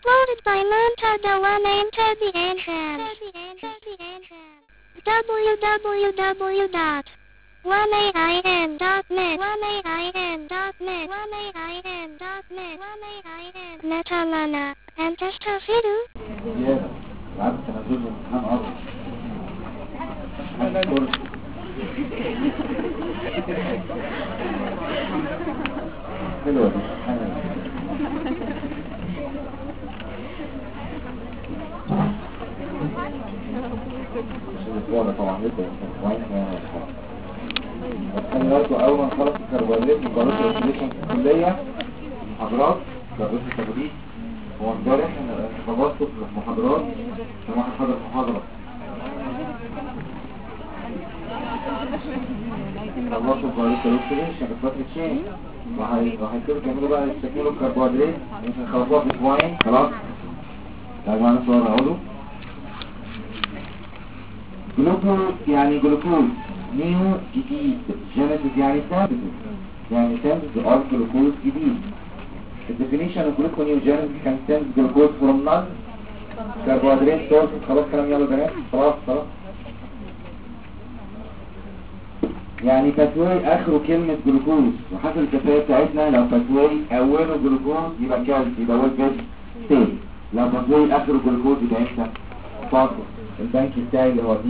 Uploaded by Montada One Enter the Entrance. www.1ain.net Metalana and Testafidu. زيادة العدد تنزل امتحان أصلا حلوة دي الاسبوع ده طبعا لسه اسبوعين خلي بالكوا اول ما نخلص الكربونات وقررت الريسيليشن في الكليه محاضرات درس التدريس. هو امبارح انا خلصت في المحاضرات كان واحد حضر محاضره خلصوا قررت الريسيليشن في فتره شين وهيكونوا كملوا بقى يستكملوا الكربونات يمكن خلصوها في اسبوعين خلاص. تعالوا معانا صور اقعدوا. جلوكوز يعني جلوكوز نيو جديد، جينيسيس يعني سينثيسيس يعني سينثيسيس اوف جلوكوز جديد. الديفينيشن اوف جلوكونيوجينيسيس كان سينثيسيس جلوكوز فروم نون كربوهيدرات سورس. خلاص كلام يلا بنات خلاص. يعني فتوي اخره كلمة جلوكوز وحسب الكفاية بتاعتنا لو فتوي اوله جلوكوز يبقى كالسي يبقى ويل جود ستيل، لو فتوي اخره جلوكوز يبقى امتى فاصل. البنك بتاعي اللي هو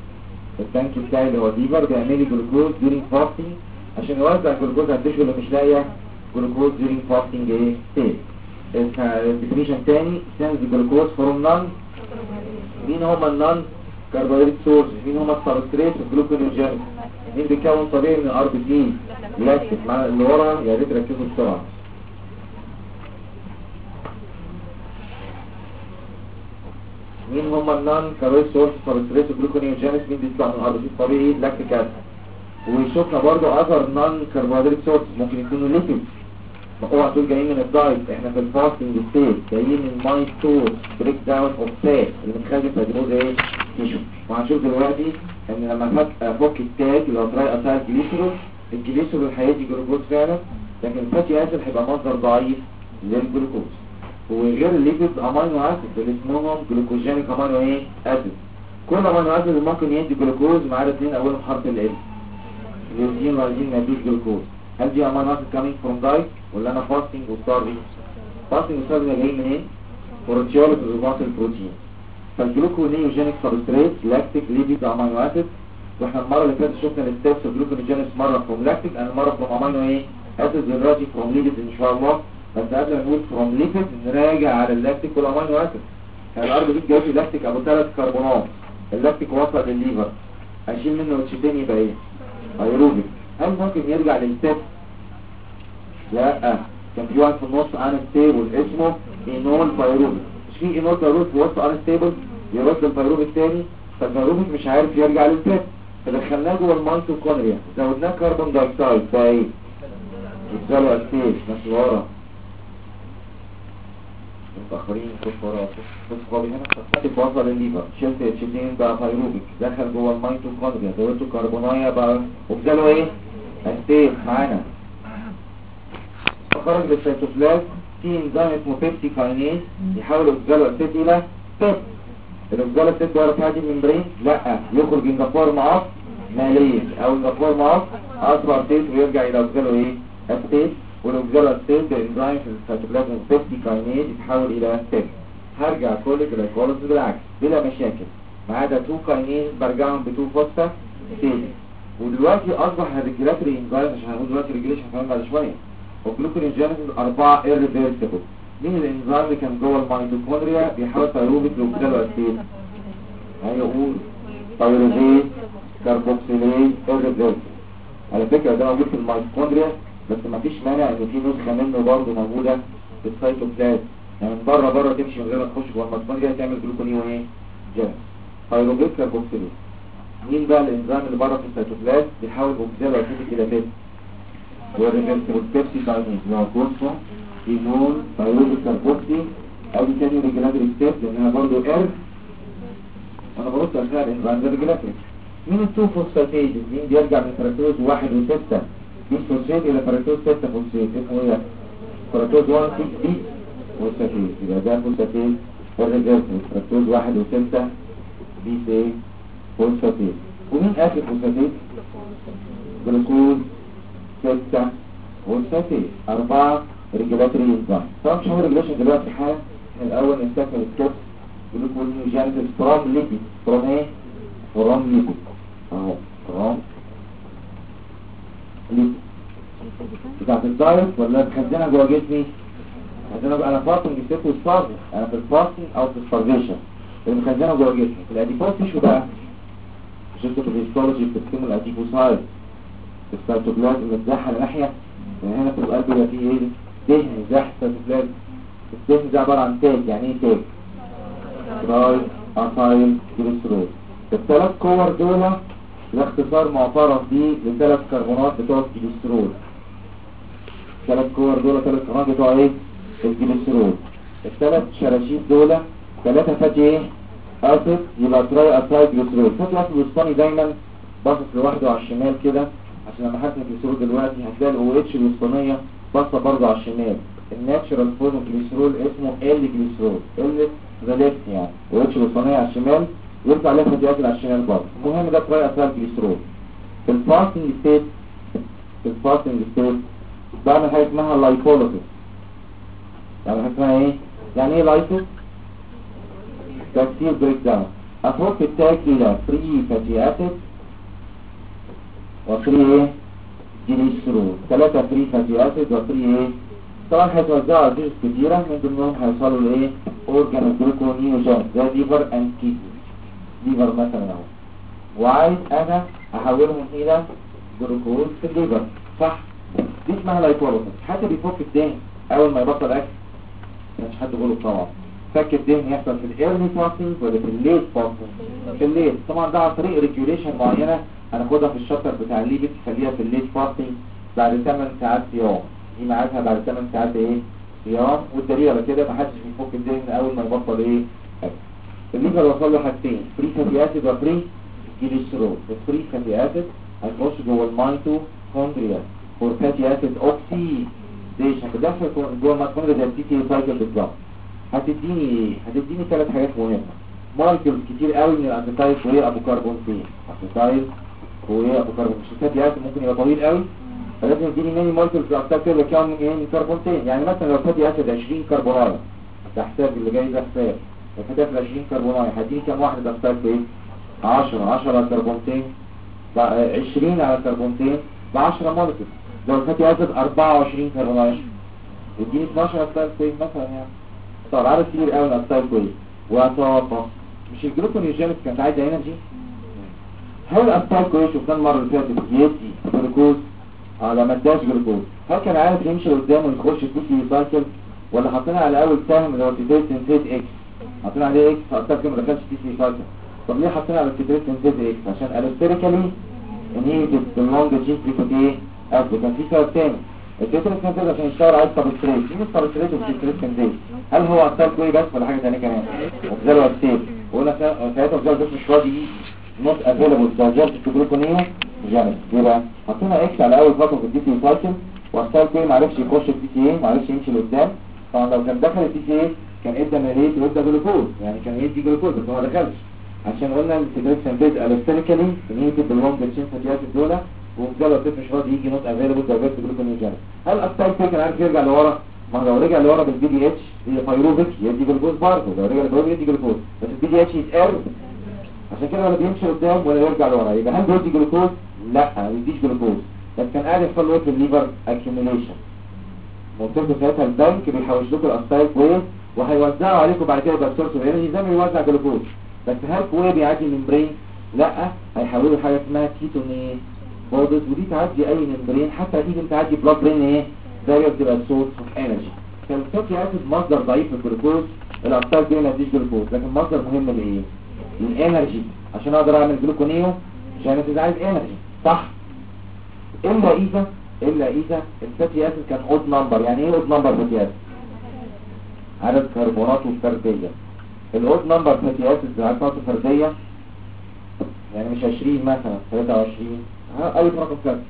ديبر بيعمل لي جلوكوز دورينج فاستنج عشان يوزع الجلوكوز على التشو اللي مش لاقيه جلوكوز دورينج فاستنج ايه ستيت. الديفينيشن تاني سينز جلوكوز فروم نون. مين هم النون كربوهيدرات سورس؟ مين هم السبستريت الجلوكونيوجينيس؟ مين بيكون طبيعي من الار بي سي؟ لاكتيك. مع اللي ورا يا ريت ركزوا بسرعه. مين هم النون كاربوهيدرات سورس سبستريت جلوكونيوجينيس؟ مين بيطلع من الار بي سي طبيعي؟ لاكتيك اسيد. وشفنا برضو اثر نون كربوهيدرات سورس ممكن يكونوا ليبيد. اوعى تقول جايين من الدايت، احنا في الفاستنج ستيت جايين من ماي ستور بريك داون اوف فات اللي بتخلي فيبروز ايه تيشو. وهنشوف دلوقتي ان لما افك التاج اللي هو تراي اسايل الجليسرول هيدي جلوكوز فعلا، لكن الفاتي اسيد هيبقى مصدر ضعيف للجلوكوز. وغير الليبيد امينو اسيد اللي اسمهم جلوكوجينيك امينو ايه اسيد. كل امينو اسيد ممكن يدي جلوكوز ما عدا اثنين اولهم حرف ال اليوزين واليزين ما يدوش جلوكوز. هل دي امينو اسيد كامينج فروم دايت ولا انا فاستنج وستارفينج؟ فاستنج وستارفينج جاي منين؟ بروتيوليز وماسل بروتين. فالجلوكونيوجينيك سبستريت لاكتيك ليبيد امينو اسيد. واحنا المره اللي فاتت شفنا الستبس الجلوكونيوجينيس مره فروم لاكتيك انا مره فروم امينو ايه اسيد دلوقتي فروم ليبيد ان شاء الله. بس قبل ما نقول فروم ليبيد نراجع على اللاكتيك والامينو اسيد. الارض دي جايب لاكتيك ابو 3 كربونات، اللاكتيك وصل للليفر اشيل منه اتشتين يبقى ايه ايروبيك. هل ممكن يرجع للستيب؟ لا، كان في واحد في النص انستيبل اسمه اينول بايروبيك. مش في اينول بايروبيك في وسط انستيبل يرد البايروبيك تاني، فالبايروبيك مش عارف يرجع للستيب فدخلناه جوه الميتوكوندريا زودناه كربون دايوكسيد بقى ايه يتزالوا اسيد ناس ورا متأخرين كنت ورا كنت فاضي هنا فاتك وصل الليفر شلت اتشتين بقى بايروبيك دخل جوه الميتوكوندريا زودته كربونايا بقى وبزالوا ايه اسيد معانا. خرج للسيتوبلازم في انزيم اسمه بيبسي كاينيز يحاول يوصل الاسيد الى بيب. الاوكسال الاسيد ورا في هذه الممبرين لا يخرج من الفورم اوف ماليز او الفورم اوف اسرع اسيد ويرجع الى اوكسالو ايه اسيد. والاوكسال اسيد بانزيم في السيتوبلازم بيبسي كاينيز يتحول الى بيب. هرجع كل جلايكوليز بالعكس بلا مشاكل ما عدا 2 كاينيز برجعهم ب 2 فوسفا سيد. ودلوقتي اصبح الريجولاتوري انزيم عشان هنقول دلوقتي ريجوليشن كمان بعد شويه وجلوكونيوجينيسيس 4 irreversible. مين الانزيم اللي كان جوه الميتوكوندريا بيحاول تايروبيك لوكسالو اسيد؟ هيقول تايروزيت كاربوكسيليز irreversible. على فكره ده موجود في الميتوكوندريا بس ما فيش مانع ان في نسخه منه برضه موجوده في السيتوبلازم يعني من بره تمشي من غير ما تخش جوه الميتوكوندريا تعمل جلوكونيو ايه جينيس تايروزيت كاربوكسيليز. مين بقى الانزيم اللي بره في السيتوبلازم بيحاول اوكسالو اسيد الى بيت والريفرسبل بيبسي كاينيز اللي هو كورسو اينول بايروبيك كاربوكسي او تاني ريجولاتوري ستيب لان انا برضه انا برص اشياء الانزيم ده ريجولاتوري. مين التو فوسفاتيز؟ مين بيرجع من فركتوز 1 و6 مين فوسفات الى فركتوز 6 فوسفات اسمه ايه؟ فركتوز 1 6 دي فوسفاتيز، يبقى ده فوسفاتيز الريفرسبل فركتوز 1 و6 بي سي فوسفاتيز. ومين اخر فوسفاتيز؟ جلوكوز 6 فوسفاتيز 4 ريجولاتوري انزيم. طبعا مش هنعمل ريجوليشن دلوقتي حالا، الاول نستكمل الكورس. جلوكونيوجينيسيس فروم ليبيد، فروم ايه؟ فروم ليبيد اهو، فروم ليبيد بتاعت الدايت ولا بخزنها جوه جسمي؟ انا فاستنج ستيت وستارفنج، انا في الفاستنج او في الستارفيشن اللي مخزنها جوه جسمي. الاديبوز تيشو بقى شفت في الهيستولوجي بتقسم الاديبوسايت السيتوبلازم متزحه لناحيه، هنا في القلب يبقى فيه ايه؟ دهن زحف سيتوبلازم. الدهن ده عباره عن تاج. يعني ايه تاج؟ تراي اسايل جليسرول. الثلاث كور دول ده اختصار معترف بيه لثلاث كربونات بتوع الجليسرول. الثلاث كور دول ثلاث كربونات بتوع ايه؟ الجليسرول. الثلاث شراشيب دول ثلاثه فاتي ايه؟ اسيد، يبقى تراي اسايل جليسرول. فاتي اسيد الوسطاني دايما باصص لوحده على الشمال كده، عشان لما حاسس الجليسرول دلوقتي هتلاقي الاو اتش الوسطانيه باصه برضه على الشمال. الناتشرال فورم جليسرول اسمه ال جليسرول، ال ذا ليفت يعني، او اتش الوسطانيه على الشمال يرفع عليها فاتي اسيد على الشمال برضه. المهم ده تراي اسايل جليسرول. في الفاستنج ستيت، في الفاستنج ستيت بعمل حاجه اسمها لايبوليسيس. يعني حاجه اسمها ايه؟ يعني ايه لايبوليسيس؟ تكسير بريك داون. افرك التاج الى فري فاتي اسيد وفري ايه؟ جليسرول. 3 فري فاتي اسيد وفري ايه؟ طبعا هيتوزعوا على ديش كتيره، من ضمنهم هيوصلوا لايه؟ اورجان جلوكونيوجين زي ليفر اند كيدني. ليفر مثلا اهو، وعايز انا احولهم الى جلوكوز في الليفر، صح؟ دي اسمها لايبوليسيس. حتى بيفك الدهن اول ما يبطل اكل، مش حد يقوله طبعا. فك الدهن يحصل في الايرلي فاستنج ولا في الليت فاستنج؟ في الليت طبعا. ده عن طريق ريجوليشن معينه هناخدها في الشابتر بتاع الليبيد، تخليها في الليت فاستنج بعد 8 ساعات صيام. دي ميعادها بعد 8 ساعات ايه؟ صيام. والدليل على كده محدش بيفك الدهن اول ما يبطل ايه؟ اكل. الليفر وصل له حاجتين، فري فاتي اسيد وفري جليسرول. الفري فاتي اسيد هيخش جوه الميتوكوندريا فور فاتي اسيد اوكسيديشن، بتحصل جوه الميتوكوندريا زي التي تي سايكل بالظبط. هتديني ايه؟ هتديني 3 حاجات مهمه. مولكيولز كتير قوي من الاسيتايل كوي ابو كربونتين. اسيتايل كوي ابو كربون، مش الفاتي اسيد ممكن يبقى طويل قوي، فلازم يديني ميني مولكيولز في الاسيتايل كوي كام ايه؟ من كربونتين. يعني مثلا لو فاتي اسيد 20 كربونايه، ده حساب اللي جاي ده حساب. لو فاتي اسيد 20 كربونايه هديني كام واحده اسيتايل كوي؟ 10 على كربونتين 20 على كربونتين ب 10 مولكيول. لو فاتي اسيد 24 كربونايه يديني 12 اسيتايل كوي مثلا يعني. طب عدد كبير قوي من الاسيتايل كوي. وطاقه. مش الجلوكونيوجينيس كانت عايزه انرجي؟ هل الاسيتايل كوي شفناه المره اللي فاتت يدي جلوكوز؟ لما اداش جلوكوز هل كان عارف يمشي قدامه ويخش في تي سايكل، ولا حاطينها على اول سهم اللي هو تيتريت سنتيز اكس؟ حاطين عليه اكس فالاسيتايل كوي ما دخلش في تي سايكل. طب ليه حاطين على التيتريت سنتيز اكس؟ عشان الستريكالي انهيبيتد باللونج تشين فريكوتي اسيد. كان في سبب تاني، التيتريت سنتيز عشان يشتغل على السبستريت. مين السبستريت والتيتريت سنتيز؟ هل هو اسيتايل كوي بس ولا حاجه ثانيه كمان؟ اوكزالو اسيد. وقلنا ساعتها اوكزالو مش راضي يجي نوت افيلابل دايجست جلوكونيوجينيس. يبقى حطينا اكس على اول خطوه في الدي تي سايكل، والاسيتايل كوي ما عرفش يخش الدي تي اي، ما عرفش يمشي لقدام. طبعا لو كان دخل الدي تي اي كان ادى ميليت وادى جلوكوز، يعني كان يدي جلوكوز بس هو ما دخلش، عشان قلنا التيتريت سنتيز الستريكالي انهيبيتد باللونج تشين فريكوتي اسيد دول، ومجرد الطفل مش راضي يجي نوت افيلابل دايجست جلوكونيوجينيس. هل الاسيتايل كوي كان عارف يرجع لورا؟ ما لو رجع لورا بالبي دي اتش هي فايروبيك يدي جلوكوز برضه، لو رجع لورا يدي جلوكوز، بس البي دي اتش يتقرب، عشان كده ولا بيمشي قدام ولا يرجع لورا. يبقى هل بيدي جلوكوز؟ لا ما بيديش جلوكوز، بس كان قاعد يحصل له في الليفر اكيوميليشن. منطقه ساعتها البنك بيحوش لكم الاسيتايل كوي وهيوزعوا عليكم بعد كده يبقى سورس اوف انرجي زي ما بيوزع جلوكوز. بس هل كوي بيعدي الممبرين؟ لا، هيحولوا حاجه اسمها كيتونين بودز، ودي تعدي اي ممبرين، حتى دي بتعدي بلاد برين ايه؟ زي بتبقى سورس اوف انرجي. فالفاتي اسيد مصدر ضعيف للجلوكوز، الاسيتايل كوي ما يديش جلوكوز، لكن مصدر مهم لايه؟ للانرجي، عشان اقدر اعمل جلوكونيو عشان عايز انرجي، صح؟ الا اذا الفاتي اسيد كان اود نمبر. يعني ايه اود نمبر فاتي اسيد؟ عدد كربوناته الفرديه. الاود نمبر فاتي اسيد كربوناته الفرديه يعني مش 20 مثلا 23 اي رقم كام،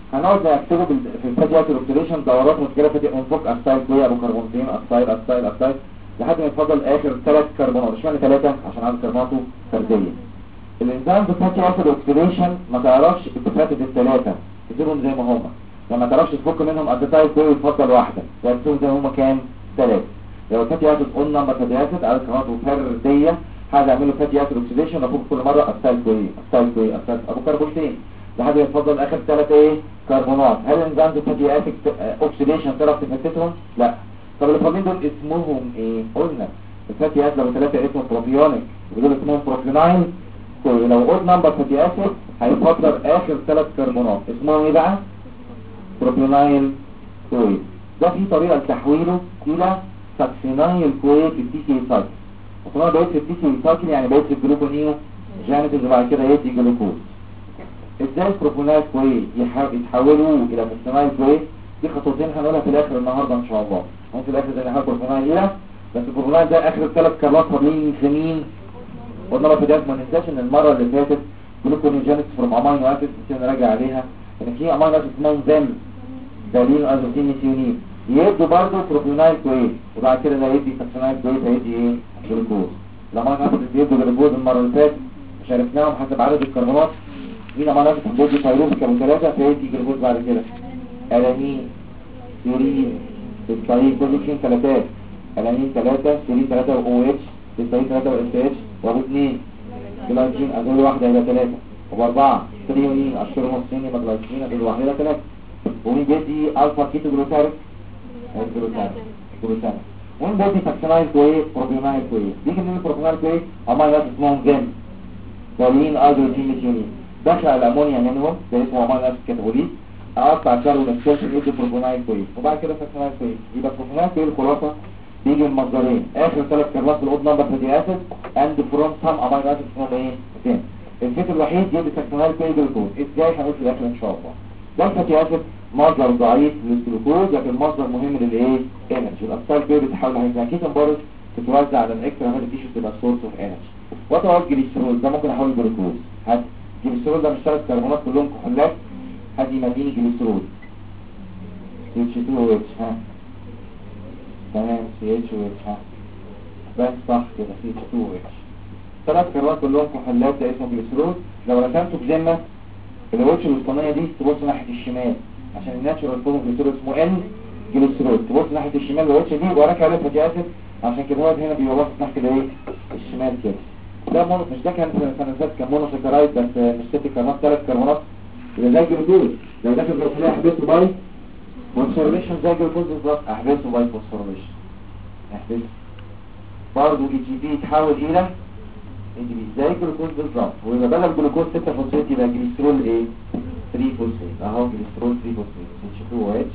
هنقعد نكتبه في الفاتي اسيد اوكسيديشن دورات مشكله فاتي انفوك اسايل كوي ابو كربونتين اسايل لحد ما يتفضل اخر 3 كربونات. اشمعنى 3؟ عشان عدد كربوناته فرديه. الانزيم بتاعتي اسيد اوكسيديشن ما تعرفش اتفاقات الثلاثه تسيبهم زي ما هما، لما تعرفش تفك منهم اسيتايل كوي يتفضل واحده تسيبهم زي ما هما كام 3. لو فاتي اسيد قلنا نمبر فاتي اسيد عدد كربوناته فرديه هعمل له فاتي اسيد اوكسيديشن افك كل مره اسايل كوي ابو كربونتين لحد ما يتفضل اخر 3 ايه كربونات. هل الانزيم فاتي اسيد اوكسيديشن تعرف تفتتهم؟ لا. طب اللي فاضلين دول اسمهم ايه؟ قلنا الفاتي اسيد لو 3 اسمه بروبيونيك ودول اسمهم بروبيونايل كوي. لو قلنا نمبر فاتي اسيد هيتفضل اخر 3 كربونات اسمهم ايه بقى؟ بروبيونايل كوي. ده في طريقه لتحويله الى ساكسينايل كوي في التي سي سايكل. وطبعا بقيت في التي سي سايكل يعني بقيت في الجلوكونيو جانيتيز وبعد كده يدي جلوكوز. ازاي البروبيونايل كوي يتحولوا الى ساكسينايل كوي؟ دي خطوتين هنقولها في الاخر النهارده ان شاء الله. هو في الاخر زي ما هنقول بروبيونايل ايه بس البروبيونايل ده اخر 3 كربونات فاضلين في مين؟ قلنا بقى في ده ما ننساش ان المره اللي فاتت جلوكونيو جانيتيز فروم امينو اسيد نراجع عليها ان في امينو اسيد اسمهم زم دالين ازوتين ميثيونين يدوا برضه بروبيونايل كوي وبعد كده ده يدي ساكسينايل كوي هيدي ايه؟ جلوكوز. الامينو اسيد بيدوا جلوكوز المره اللي فاتت مش عرفناهم حسب عدد الكربونات. مين امينو اسيد بيدي فيروز كانوا 3 فيدي جلوكوز بعد كده الانين سيرين سيستاين كل شيء 3 الانين 3 سيرين 3 او اتش سيستاين 3 واس اتش وابو 2 جلايكين ازول واحده الى 3 وب4 تريونين اشهر نصين مجلايكين ازول واحده الى 3 ومين بيدي الفا كيتو جلوتاريك جلوتاريك ومين بيدي ساكسينايل كوي بروبيونايل كوي. دي من البروبيونايل كوي امينو اسيد اسمهم جيم دالين ازوتين ميثيونين دخل الامونيا منهم ده اسمه امينو اسيد كاتابوليت اقطع كاربون اكسيد يدي بروبيونايل كوي وبعد كده ساكسينايل كوي. يبقى بروبيونايل كوي الخلاصه بيجي من مصدرين اخر 3 كربونات في الاود نمبر فاتي اسيد اند فروم سام امينو اسيد اسمهم ايه؟ جيم. الفيت الوحيد يدي ساكسينايل كوي جلوكوز. ازاي؟ هنقول في الاخر ان شاء الله. ده الفاتي اسيد مصدر ضعيف للجلوكوز لكن مصدر مهم للايه؟ انرجي. الاسيتايل كوي بتحول هيدروكيتون بارز تتوزع على الاكسترا هيد تيشو تبقى سورس اوف انرجي. وات هو الجليسرول؟ ده ممكن احول جلوكوز. هات الجليسرول ده مش 3 كربونات كلهم كحولات هدي مديني جليسرول CH2OH ها تمام CH2OH ها بس صح كده CH2OH 3 كربونات كلهم كحولات ده اسمه جليسرول. لو رسمته بذمه الوش الوسطانيه دي تبص ناحيه الشمال عشان الناتشورال فورم جليسرول اسمه N جليسرول تبص ناحيه الشمال الوش دي وراك عليه فاتي اسيد عشان كده هو هنا بيبقى باصص ناحيه الايه الشمال كده. ده مش ده كان سنسات كان مونوساكرايد بس مش 6 كربونات 3 كربونات يبقى زي الجلوكوز. لو داخل في احبسه باي فوسفوريليشن زي الجلوكوز بالظبط احبسه باي فوسفوريليشن احبسه برضه اي تي بي يتحول الى اي تي بي زي الجلوكوز بالظبط. ويبقى بدل جلوكوز 6 فوسفات يبقى جليسرول ايه 3 فوسفات اهو جليسرول 3 فوسفات CH2OH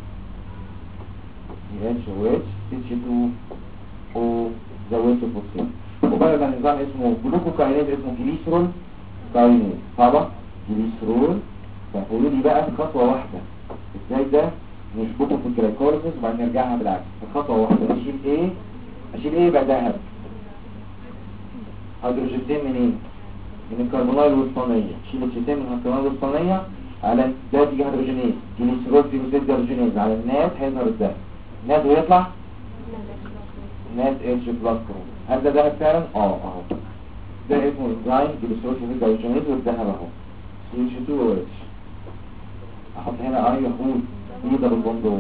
CH2OH CH2O زودته فوسفات. وبقى ده نظام اسمه جلوكوكاينيز اسمه جليسرول كاينيز طبعا جليسرول. فقولوا لي بقى في خطوه واحده ازاي ده نظبطه في الجلايكوليسيس وبعدين نرجعها بالعكس. في خطوه واحده اشيل ايه بقى ذهب هيدروجينين منين؟ من الكربونايل الوسطانيه. شيل الشتين من الكربونايل الوسطانيه على ده تيجي هيدروجينيز جليسرول في وسيد هيدروجينيز على الناس هيظهر الذهب ناد ويطلع ناد اتش بلس كروم. هل ده ذهب فعلا؟ اهو ده اسمه انزيم جليسرول في وسيد هيدروجينيز والذهب اهو CH2OH. احط هنا اي يقول يقدر البندو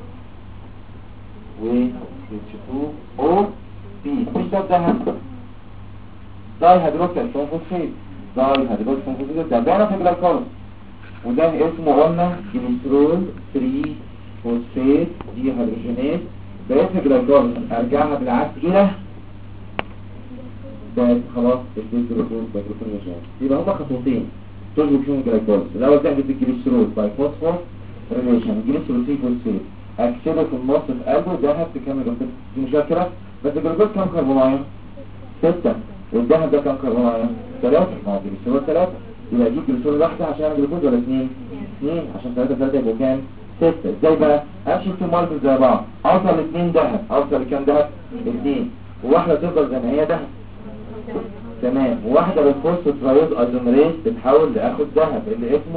و CH2O P مش ده الذهب داي هيدروكسيد فوسفات داي هيدروكسيد فوسفات ده بيعرف الجلايكوز وده اسمه قلنا جليسرول 3 فوسفات دي هيدروجينيز باسم الجلايكوز. ارجعها بالعكس الى ده خلاص الجلوكوز بالجلوكوز. يبقى هما خطوتين تظبط فيهم الجلايكوز. الاول تحدث الجليسرول باي فوسفور ريليشن جليسرول 3 فوسفات اكسده في النص في قلبه ذهب تكمل دي مشكله. بس الجلوكوز كام كربونايه 6 والذهب ده كام كربونايه 3 ما هو جليسرول 3 يبقى دي جليسرول واحده عشان اعمل جلوكوز ولا 2 عشان 3 يبقوا كام 6. ازاي بقى امشي في مولكيول زي بعض اوصل ل 2 ذهب اوصل لكام ذهب 2 وواحده تفضل زي ما هي ذهب تمام وواحده بالفوسفوترايد ايزوميريز بتحول لاخد ذهب اللي اسمه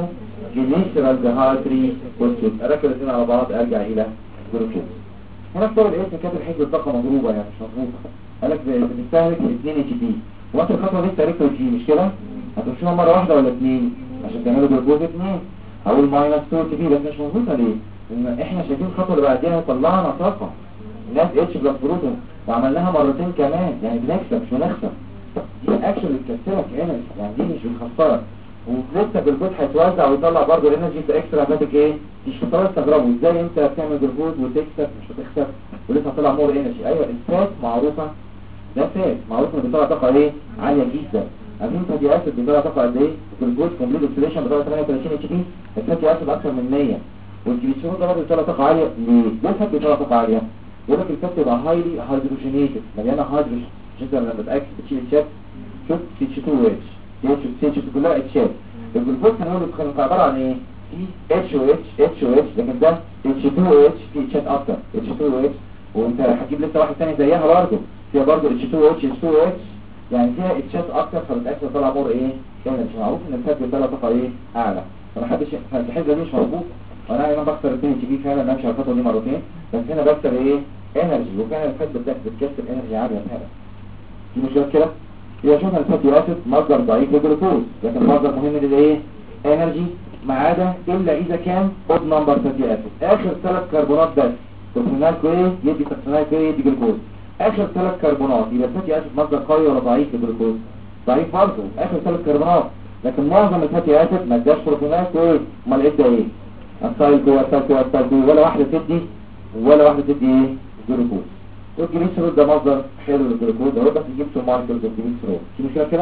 جليسرال ديهايدري فوسفيت. اركب الاثنين على بعض ارجع الى جلوكوز. هنا الطالب الاسم كاتب حته الطاقه مضروبه يعني مش مظبوطه. قال لك بتستهلك 2 اتش بي، وانت الخطوه دي تاريخ جي مش كده؟ هتمشيها مره واحده ولا اثنين عشان تعملوا جلوكوز 2. هقول ماينس 2 اتش بي بس مش مظبوطه ليه؟ لان احنا شايفين الخطوه اللي بعديها طلعنا طاقه ناس اتش بلس بروتون وعملناها مرتين كمان، يعني بنكسب مش بنخسر. دي اكشن اللي بتكسبك انرجي، يعني دي مش بتخسرك. ولسه الجلوكوز هيتوزع ويطلع برضه الانرجي في اكسترا هاتك ايه؟ مش هتستغربوا ازاي انت بتعمل جلوكوز وتكسب مش هتخسر ولسه هتطلع مور انرجي. ايوه الفات معروفه، ده فات معروف ان بيطلع طاقه ايه؟ عاليه جدا. عارفين فاتي اسيد بيطلع طاقه قد ايه؟ الجلوكوز كومبليت اوكسيديشن بيطلع 38 اتش بي، الفاتي اسيد اكثر من 100. والجليسرول ده برضه بيطلع طاقه عاليه. ليه الفات بيطلع طاقه عاليه؟ يقول لك الفات بيبقى هايلي هيدروجينيتد، مليانه هيدروجين. انت لما بتاكل بتشيل الشات شوف CH2 اتش CH2 كلها اتشات. الجلوكوز كان عباره عن ايه؟ في اتش او اتش لكن ده H2 اتش في اتشات اكتر H2 اتش، وانت هتجيب لسه واحد ثاني زيها برضه فيها برضه H2 اتش يعني فيها اتشات اكتر، فبتاكل طلع مور ايه؟ كان مش معروف ان الفات بيطلع طاقه ايه؟ اعلى. فمحدش الحته دي مش موجود. وانا هنا بكسر 2 اتش بي فعلا بمشي على الخطوه دي مرتين، بس هنا بكسر ايه؟ انرجي، وكان الفات بتكسر انرجي عاليه فعلا. دي مش كده؟ يبقى شفنا الفاتي اسيد مصدر ضعيف للجلوكوز، لكن مصدر مهم للايه؟ انرجي، ما عدا الا اذا كان اود نمبر فاتي اسيد. اخر 3 كربونات بس توكسينال كويه يدي توكسينال كويه يدي جلوكوز. اخر 3 كربونات يبقى الفاتي اسيد مصدر قوي ولا ضعيف للجلوكوز؟ ضعيف برضه اخر 3 كربونات، لكن معظم الفاتي اسيد ما اداش بروتونات كويه. امال ادى ايه؟ السايل كويه ولا واحده تدي ايه؟ جلوكوز. والجليسرول ده مصدر حلو للجلوكوز اهو، بس جبت ماركرز الجليسرول. في مشكله كده؟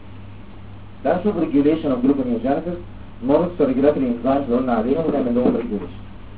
لا نشوف ريجوليشن اوف جلوكونيوجينيسيس، نورس ريجولاتوري انزيمز اللي قلنا عليهم ونعمل لهم ريجوليشن.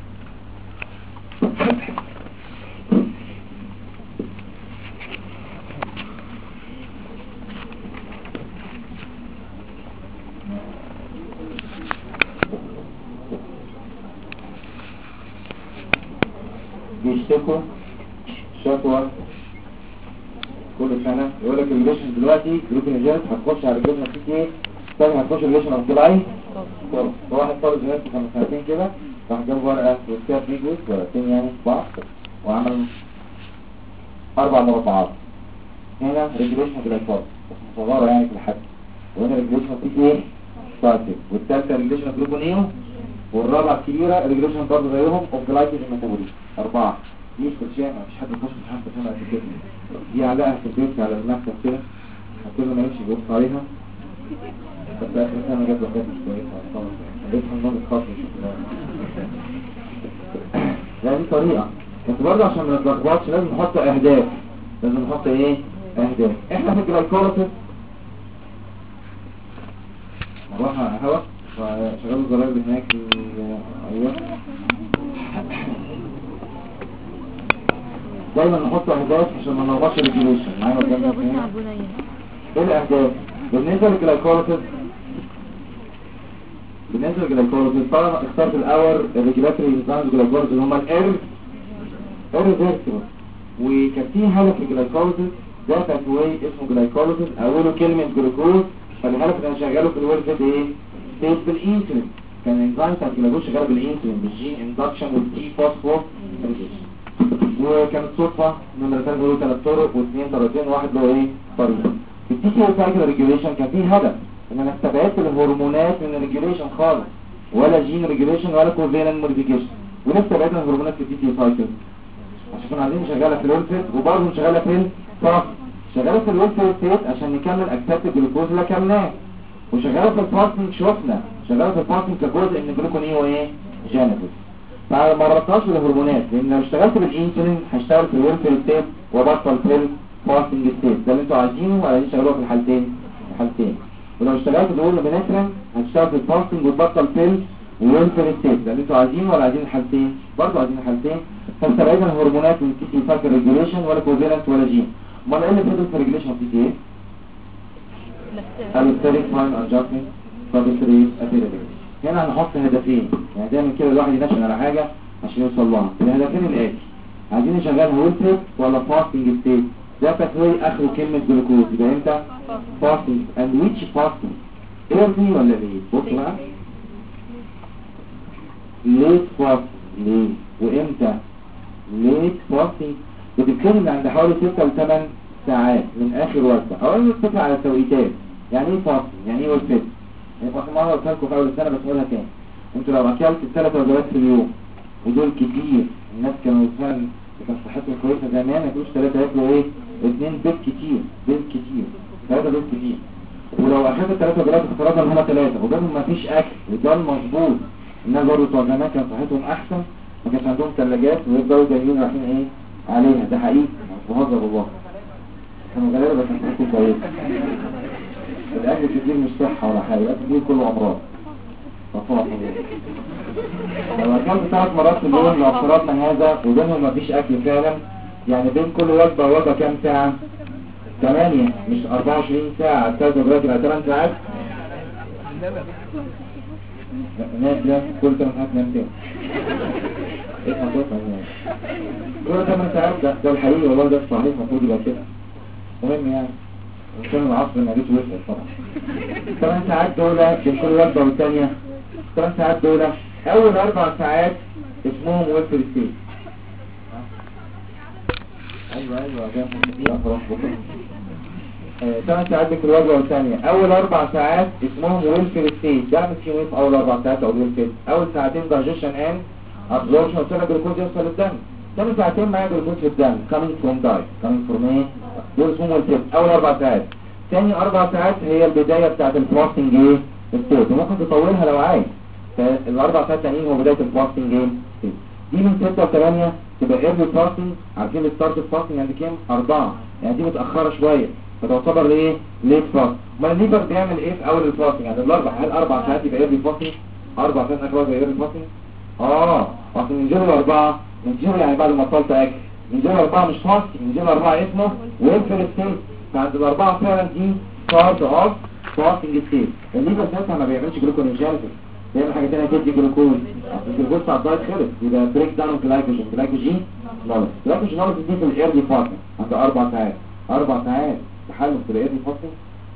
بيشتكوا شكوى كل سنة يقول لك الريليشن دلوقتي جلوكونيوجينيسيس هتخش على الريليشن في ايه؟ تاني هتخش الريليشن اوف جلاي. واحد طالب زمان كان سنتين كده راح جاب ورقة وكتاب فيجوز ورقتين يعني في بعض وعمل 4 مربعات. هنا ريجوليشن جلايكوز مصغرة يعني في الحد، وهنا ريجوليشن في ايه؟ سايتيك، والثالثة ريجوليشن جلوكونيو، والرابعة الكبيرة ريجوليشن برضه زيهم اوف جلايكوز الميتابوليزم. 4 دي كوتشيه مفيش حد يخش في حد فيها قد كده. دي علقها في البيت على المكتب كده كل ما يمشي يبص عليها، بس اخر سنه جت وحدات مش كويسه لقيت النوم الخاص يعني دي طريقه. بس برضه عشان ما نتلخبطش لازم نحط اهداف. لازم نحط ايه؟ اهداف. احنا في الجلايكوليسيس نروح على هوا فشغلوا الزراير اللي هناك. ايوه دايما نحط اهداف عشان ما نلخبطش الريجوليشن. معايا قدامنا ايه الاهداف؟ بالنسبه للجلايكوليسيس طبعا اخترت الاول الريجولاتوري انزيمز جلايكوليسيس اللي هم الريفيرسبل، وكان في هدف الجلايكوليسيس ده تسويه اسمه جلايكوليسيس اوله كلمه جلوكوز، فالهدف ان انا شغاله في الورك ايه؟ ستيت بالانسولين. كان الانزيم بتاع الجلوكوز شغال بالانسولين بالجين اندكشن والدي فوسفور ريجيشن. وكانت صدفه نمره 3 له 3 طرق و2 طريقتين وواحد له ايه؟ طريقه. في التي سي سايكل ريجوليشن كان في هدف ان انا استبعدت الهرمونات من الريجوليشن خالص، ولا جين ريجوليشن ولا كوفيلنت موديفيكيشن، ولسه بعدنا الهرمونات في التي سي سايكل عشان كنا عايزين شغاله في الولفيت وبرضه شغاله في الفاست. شغاله في الولفيت ستيت عشان نكمل اكتات الجلوكوز اللي كملناه، وشغاله في الفاستنج شفنا شغاله في الفاستنج كجزء ان الجلوكونيو ايه؟ جينيسيس. فما ربطناش بالهرمونات، لان لو اشتغلت بالانسولين هشتغل في الولفيت ستيت وبطل في الفاستنج ستيت. ده اللي انتوا عايزينه ولا عايزين تشتغلوها في الحالتين. ولو اشتغلت دول بنترن هتشتغل في الفاستنج وتبطل في الولفيت ستيت. ده اللي انتوا عايزينه ولا عايزين الحالتين؟ برضه عايزين الحالتين. فاستبعدنا الهرمونات من التي سي سايكل ريجوليشن ولا كوفيلنت ولا جين. امال ايه اللي فضل في ريجوليشن في تي ايه؟ الستريك فاين ادجستمنت فابستريس ابيريتيف. هنا هنحط هدفين، يعني دايما كده الواحد ينشن على حاجه عشان يوصل لها. الهدفين الاتي: عايزين نشغلها ويلفيت ولا فاستنج ستيت. ده تسويه اخره كلمه جلوكوز، يبقى امتى؟ فاستنج. اند ويتش فاستنج؟ ايرلي ولا ليت؟ بص بقى ليت فاستنج. ليه وامتى؟ ليت فاستنج بتتكلم عند حوالي 6 ل 8 ساعات من اخر وجبه. اولا نتفق على التوقيتات. يعني ايه فاستنج؟ يعني ايه وجبه؟ يعني احنا مره قلت لكم في اول السنه بس اقولها تاني. انتوا لو اكلت 3 وجبات في اليوم ودول كتير، الناس كانوا فعلا كانت صحتهم كويسه زمان، ما ياكلوش 3 ياكلوا ايه؟ 2 بيض كتير، بيض كتير، 3 بيض كتير. ولو اخدت 3 وجبات افترضنا ان هم 3 وبينهم ما فيش اكل وده المظبوط، الناس برضه بتوع زمان كان صحتهم احسن، ما كانش عندهم ثلاجات ويفضلوا جايين رايحين ايه عليها. ده حقيقي مش بهزر والله، كانوا غلابه بس صحتهم كويسه. الاكل كتير مش صحه ولا حاجه، الاكل كتير كله امراض. لو اكلت 3 مرات في اليوم لو افترضنا هذا وبينهم مفيش اكل فعلا، يعني بين كل وجبه ووجبه كام ساعه؟ 8 مش 24 ساعه. 3 وجبات يبقى 8 ساعات. نام ده كل 8 ساعات نام تاني. ايه حضرتك يعني كل 8 ساعات؟ ده الحقيقي والله، ده الصحيح المفروض يبقى كده. مهم يعني عشان العصر ما جيتش وسط طبعا. 8 ساعات دول بين كل وجبه والثانيه. 8 ساعات دول اول 4 ساعات اسمهم ويلفر ستيت. ايوه ده ممكن خلاص بكره. 8 ساعات بين كل وجبه والثانيه، اول 4 ساعات اسمهم ويلفر ستيت. ده مش يوم في اول 4 ساعات او ويلفر. اول ساعتين دايجيشن اند ابزوربشن وصل الجلوكوز يوصل للدم. ثاني ساعتين معايا جلوكوز في الدم coming from diet coming from ايه؟ دول اسمهم ويلفر. اول 4 ساعات. ثاني 4 ساعات هي البدايه بتاعت الفاستنج ايه؟ ستيت، وممكن تطولها لو عايز. فالاربع ساعات التانيين هو بدايه الفاستنج جيم. دي من 6 ل 8 تبقى ايرلي فاستنج. عارفين الستارت فاستنج عند كام؟ 4، يعني دي متاخره شويه فتعتبر لايه؟ ليت فاست. ما الليفر بيعمل ايه في اول الفاستنج؟ يعني هل 4 ساعات يبقى ايرلي فاستنج؟ 4 ساعات اخر يبقى ايرلي فاستنج؟ اصل من جيل 4 من جيل يعني بعد ما طلت اكل من جيل 4 مش فاستنج، من جيل 4 اسمه ويلفر ستيت. فعند الاربعه فعلا دي ستارت اوف فاستنج ستيت. الليفر ساعتها ما بيعملش جلوكونيوجينيسيس، بيعمل حاجه ثانيه تدي جلوكوز. الجلوكوز بتاع الدايت خلص يبقى بريك داون جلايكوجين. جلايكوجين نولز دي في الايرلي فاستنج عند 4 ساعات. 4 ساعات تحلل في الايرلي فاستنج.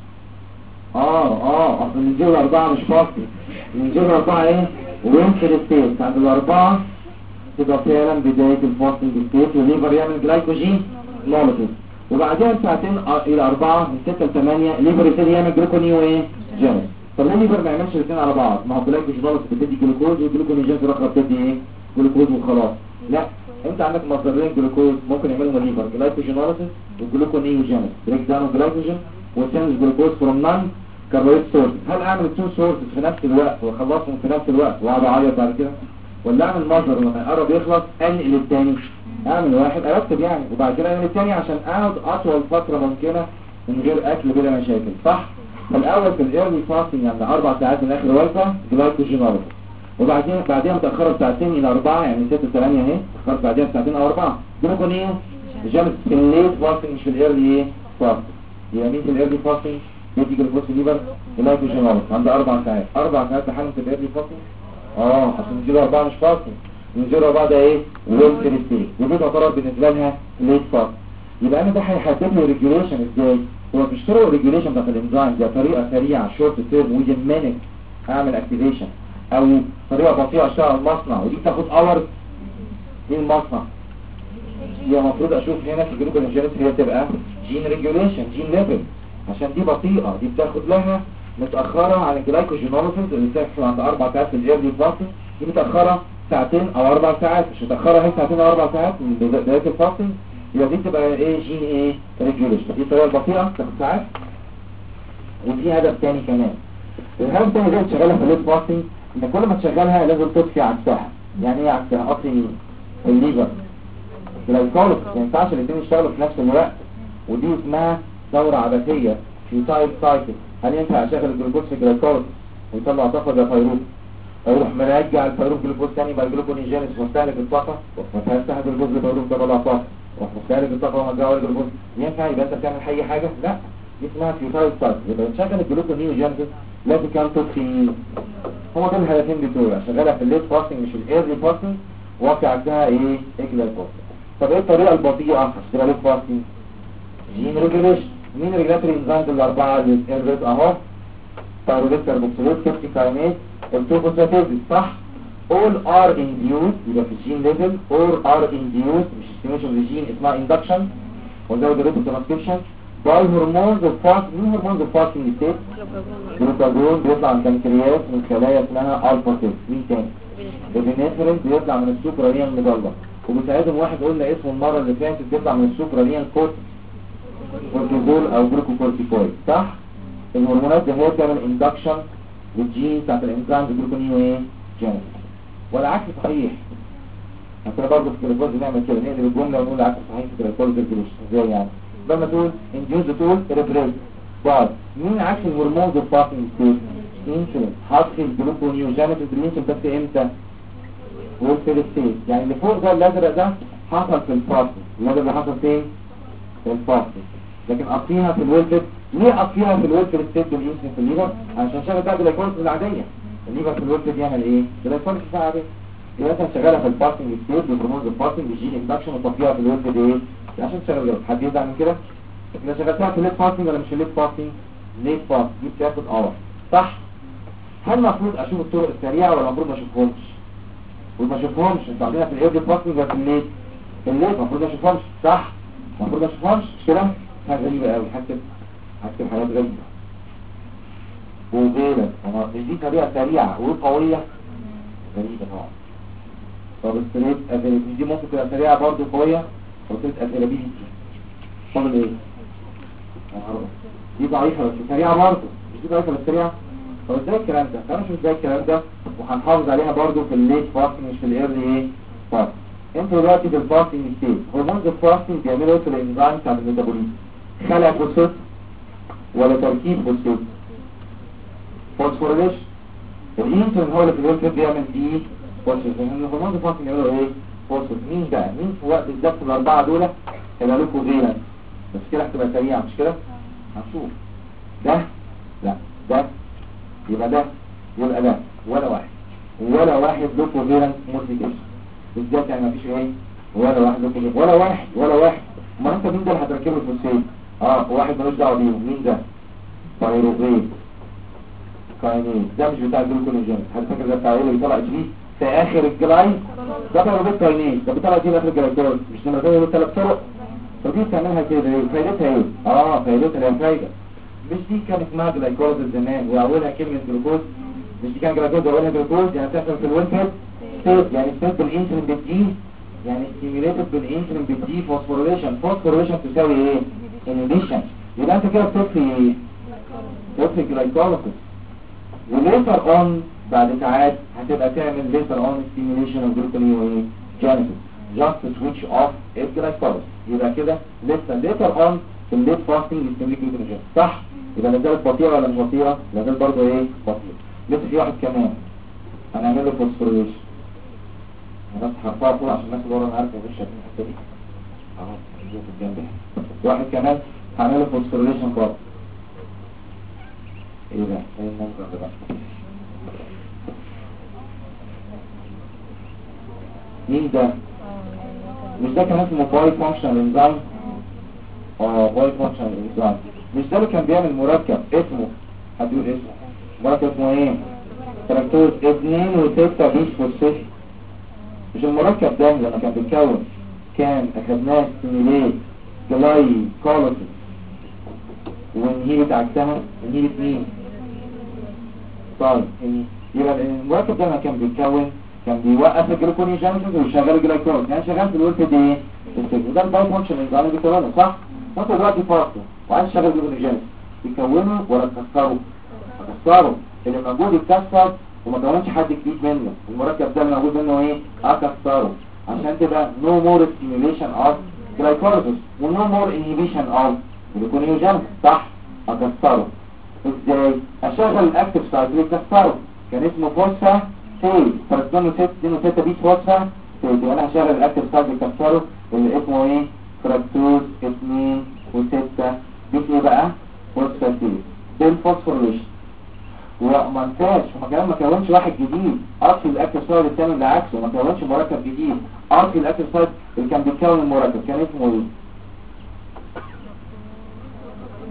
اصل من جيل 4 مش فاستنج، من جيل 4 ايه؟ وينفر ستيت. عند الاربعه تبقى فعلا بدايه الفاستنج ستيت والليفر يعمل جلايكوجين نولز. وبعدها ساعتين الى 4 من 6 ل 8 الليفر يبتدي يعمل جلوكونيو ايه؟ جينيس. طب ليه الليفر ما يعملش الاثنين على بعض؟ ما هو جلايكوجينوليس بتدي جلوكوز والجلوكونيوجينيس الاخرى بتدي ايه؟ جلوكوز وخلاص. لا، انت عندك مصدرين جلوكوز ممكن يعملهم الليفر، جلايكوجينوليس والجلوكونيوجينيس، بريك داون جلايكوجين وسينز جلوكوز فروم نون كاربوهيدرات سورس. هل اعمل 2 سورسز في نفس الوقت واخلصهم في نفس الوقت واقعد اعيط بعد كده؟ ولا اعمل مصدر لما يقرب يخلص انقل الثاني؟ اعمل واحد ارتب يعني وبعد كده انقل الثاني عشان اقعد اطول فتره ممكنه من غير اكل بلا مشاكل، صح؟ فالاول في الايرلي فاستنج يعني 4 ساعات من اخر وجبه جلايكوجينوليس، وبعدين بعديها متاخره بساعتين الى 4 يعني 6 8 اهي، اتاخرت بعديها بساعتين او 4 جلوكونيو جامد في الليت فاستنج مش في الايرلي ايه فاستنج. يبقى مين في الايرلي فاستنج؟ يدي جلوكوز ليفر جلايكوجينوليس عند 4 ساعات. 4 ساعات تحلل في الايرلي فاستنج. عشان نجيله 4 مش فاستنج، نجيله 4 ده ايه؟ ويلفر ستيت، ودي تعتبر بالنسبه لها ليت فاست. يبقى انا ده هيحدد له ريجوليشن ازاي؟ هو مش طرق ريجوليشن بتاعت الانزيم ده طريقه سريعه شورت تيرم ويزن مينيت اعمل اكتيفيشن، او طريقه بطيئه اشتغل المصنع ودي بتاخد اورز. ايه المصنع؟ هي المفروض اشوف هنا في الجلوكونيوجينيس هي تبقى جين ريجوليشن جين ليفل، عشان دي بطيئه دي بتاخد لها متاخره عن الجلايكوجينوليسيس اللي بتحصل عند 4 ساعات في الايرلي فاستنج. دي متاخره ساعتين او 4 ساعات، مش متاخره هي ساعتين او 4 ساعات من بدايه الفاستنج. يبقى دي تبقى ايه؟ جين ايه؟ ريجوليشن. دي الطريقه البطيئه تاخد ساعات. ودي هدف تاني كمان، الهدف التاني ده تشغلها في الليت فاستنج ان كل ما تشغلها لازم تطفي عكسها. يعني ايه عكسها؟ اطفي الليفر جلايكوليس، ما ينفعش الاثنين يشتغلوا في نفس الوقت، ودي اسمها دوره عبثيه فيوتايل سايكل. هل ينفع اشغل الجلوكوز في جلايكوليس ويطلع طاقه زي فيروز؟ اروح مرجع الفيروز جلوكوز ثاني بقى جلوكونيوجينيس واستهلك الطاقه وفتحت الجلوكوز لفيروز ده طلع طاقه ومستهلك الطاقه ومرجعه للجلوكوز. ينفع يبقى انت بتعمل اي حاجه؟ لا، دي اسمها فيوتايل سايكل. يبقى تشغل الجلوكونيوجينيس لازم كان تطفي. هما دول الهدفين بتوعي، اشغلها في الليت فاستنج مش الايرلي فاستنج، واقع عندها ايه؟ جلايكوليس. طب ايه الطريقه البطيئه عشان الليت فاستنج؟ جين ريجوليشن. مين ريجولاتوري انزيمز الاربعه اللي اهو؟ بايروفيت كاربوكسيليز كابسيكاينيز التوفوسفاتيز، صح؟ all are induced يبقى في الجين ليفل all are induced مش stimulation للجين اسمها induction وزود الريت ترانسكريبشن باي هرمونز اوف فاست. مين هرمونز اوف فاستنج ستيت؟ جلوكاجون بيطلع من البنكرياس من خلايا اسمها الفا سيل. مين تاني؟ البنفرين بيطلع من السوبراليان ميدالا وبيساعدهم واحد قلنا اسمه المره اللي فاتت بيطلع من السوبراليان كورتيزول او جلوكوكورتيكويد صح؟ الهرمونات دي هي بتعمل اندكشن للجين بتاعت الانزيم جلوكونيو ايه؟ جينيس. والعكس صحيح. احنا برضه في الكليكوز بنعمل كده نقلب الجمله ونقول العكس صحيح في الكليكوز الجلوش ازاي يعني؟ لما تقول انديوز تقول ريبريت بعد مين عكس الهرمونز الفاستنج ستيت؟ انسولين. حط الجلوكونيوجينيس الانسولين بس امتى؟ والفيل ستيت. يعني اللي فوق ده الازرق ده حصل في الفاستنج. الازرق اللي حصل فين؟ في الفاستنج. لكن قطيها في الويلفت. ليه قطيها في الويلفت ستيت بالانسولين في الليفر؟ عشان شغل بقى الجلوكوز العاديه. الليفر في الويلفت بيعمل ايه؟ الجلوكوز بتاعها عاديه. يبقى مثلا شغاله في الفاستنج ستيت بالهرمونز الفاستنج بالجين اندكشن وتطفيها في الويلفت ايه؟ عشان تشغل الجلوكوز. حد يزعل من كده؟ احنا شغلتها في الليت فاستنج ولا مش الليت فاستنج؟ ليت فاست دي بتاخد اور صح؟ هل المفروض اشوف الطرق السريعه ولا المفروض ما اشوفهمش؟ المفروض ما اشوفهمش. انتوا عاملينها في الايرلي فاستنج ولا في الليت؟ في الليت المفروض ما اشوفهمش صح؟ المفروض ما اشوفهمش مش كده؟ حاجه غريبه قوي. هكتب حاجات غريبه وغيرك. مش دي طريقه سريعه وقويه؟ غريبه طبعا. طب الستريت افيلابيلتي دي ممكن تبقى سريعه برضه قويه وستريت افيلابيلتي فاضل ايه؟ دي ضعيفه بس سريعه برضه. مش دي ضعيفه بس سريعه. طب ازاي الكلام ده؟ تعالوا نشوف ازاي الكلام ده وهنحافظ عليها برضه في الليت فاستنج مش في الايرلي ايه؟ فاستنج. انتوا دلوقتي في الفاستنج ستيت هرمونز الفاستنج بيعملوا ايه في الانزيم بتاع الميتابوليزم؟ خلع فوسفات ولا تركيب فوسفات؟ فوسفوريليشن. الانسولين هو اللي في الويلفت بيعمل دي فوسفات. الهرمونز الفاستنج بيعملوا ايه؟ فوسفات. مين بقى؟ مين في وقت بالذات في الاربعه دول هيبقى لكم غيرك؟ بس كده هتبقى سريعه مش كده؟ هنشوف ده لا ده يبقى ده يبقى ده ولا واحد له كوفيرنت موديفيكيشن بالذات. يعني مفيش ايه ولا واحد له كوفيرنت ولا واحد. امال انت مين ده اللي هتركبه الفوسفات؟ واحد ملوش دعوه بيهم. مين ده؟ بايروفيت كاينيز. ده مش بتاع الجلوكونيوجين. حد فاكر ده بتاع ايه اللي بيطلع جي في اخر الجلاي؟ ده بايروفيت كاينيز. ده بيطلع جي في اخر الجلايكوز. مش لما تقول له 3 طرق. فدي بتعملها كده ايه؟ فايدتها ايه؟ فايدتها هي فايده. مش دي كانت اسمها جلايكوز زمان واولها كلمه جلوكوز؟ مش دي كان جلايكوز واولها جلوكوز؟ يعني بتحصل في الويلفت ستيت. يعني ستيت بالانسولين بتجي يعني ستيميوليتد بالانسولين بتجي فوسفوريليشن. فوسفوريليشن تساوي ايه؟ انيبيشن. يبقى انت كده بتطفي ايه؟ بتطفي جلايكوليسيس. وليتر اون بعد ساعات هتبقى تعمل ليتر اون ستيميوليشن اوف جلوكونيوجينيسيس just switch off الجلايكوليسيس. يبقى كده لسه later on في الليت فاستنج يستمر جلوكونيوجين صح؟ يبقى لا زالت بطيئه ولا مش بطيئه؟ لا زالت برضه ايه؟ بطيئه. لسه في واحد كمان هنعمل له فوسفوريليشن. انا بس هرفعها فوق عشان الناس اللي ورا انا عارف مش شايفين الحته دي. نشوف الجنب هنا. واحد كمان هنعمل له فوسفوريليشن برضه. ايه ده؟ ايه المنظر ده بقى؟ مين ده؟ مش ده كان اسمه باي فانكشنال انزيم؟ باي فانكشنال انزيم. مش ده اللي كان بيعمل مركب اسمه حد يقول اسمه؟ مركب اسمه ايه؟ تراكتوز 2 و6 بيش فوسفات. مش المركب ده لما كان بيتكون كان اخدناه ستيميليت جلايكوليسيس ونهيبت عكسها نهيبت مين؟ طيب يبقى المركب ده لما كان بيتكون كان بيوقف الجلوكونيوجينيسيس ويشغل الجلايكوز. يعني شغال في الولد دي ايه؟ وده الباي فانكشن اللي بيكونه صح؟ وانت دلوقتي فاصله وعايز تشغل الجلوكونيوجينيسيس تكونه ولا تكسره؟ هتكسره. اللي موجود يتكسر وما كونش حد جديد منه. المركب ده اللي موجود منه ايه؟ اكسره عشان تبقى نو مور ستيميوليشن اوف جلايكوليسيس ونو مور انهيبيشن اوف جلوكونيوجينيسيس صح؟ اكسره. ازاي؟ اشغل الاكتيف سايت ويكسره. كان اسمه فوسفا سيل فرسدون 6 بيس فوسفا سيل. وانا هشغل الاكتيف سايت ويكسره اللي اسمه ايه؟ فركتوز 2 و6 بيس ايه بقى؟ فوسفا سيل. بالفوسفوريليشن. وما انساش هما كمان ما كونش واحد جديد. اصل الاكتيف سايت الثاني اللي عكسه ما كونش مركب جديد. اصل الاكتيف سايت اللي كان بيتكون المركب كان اسمه ايه؟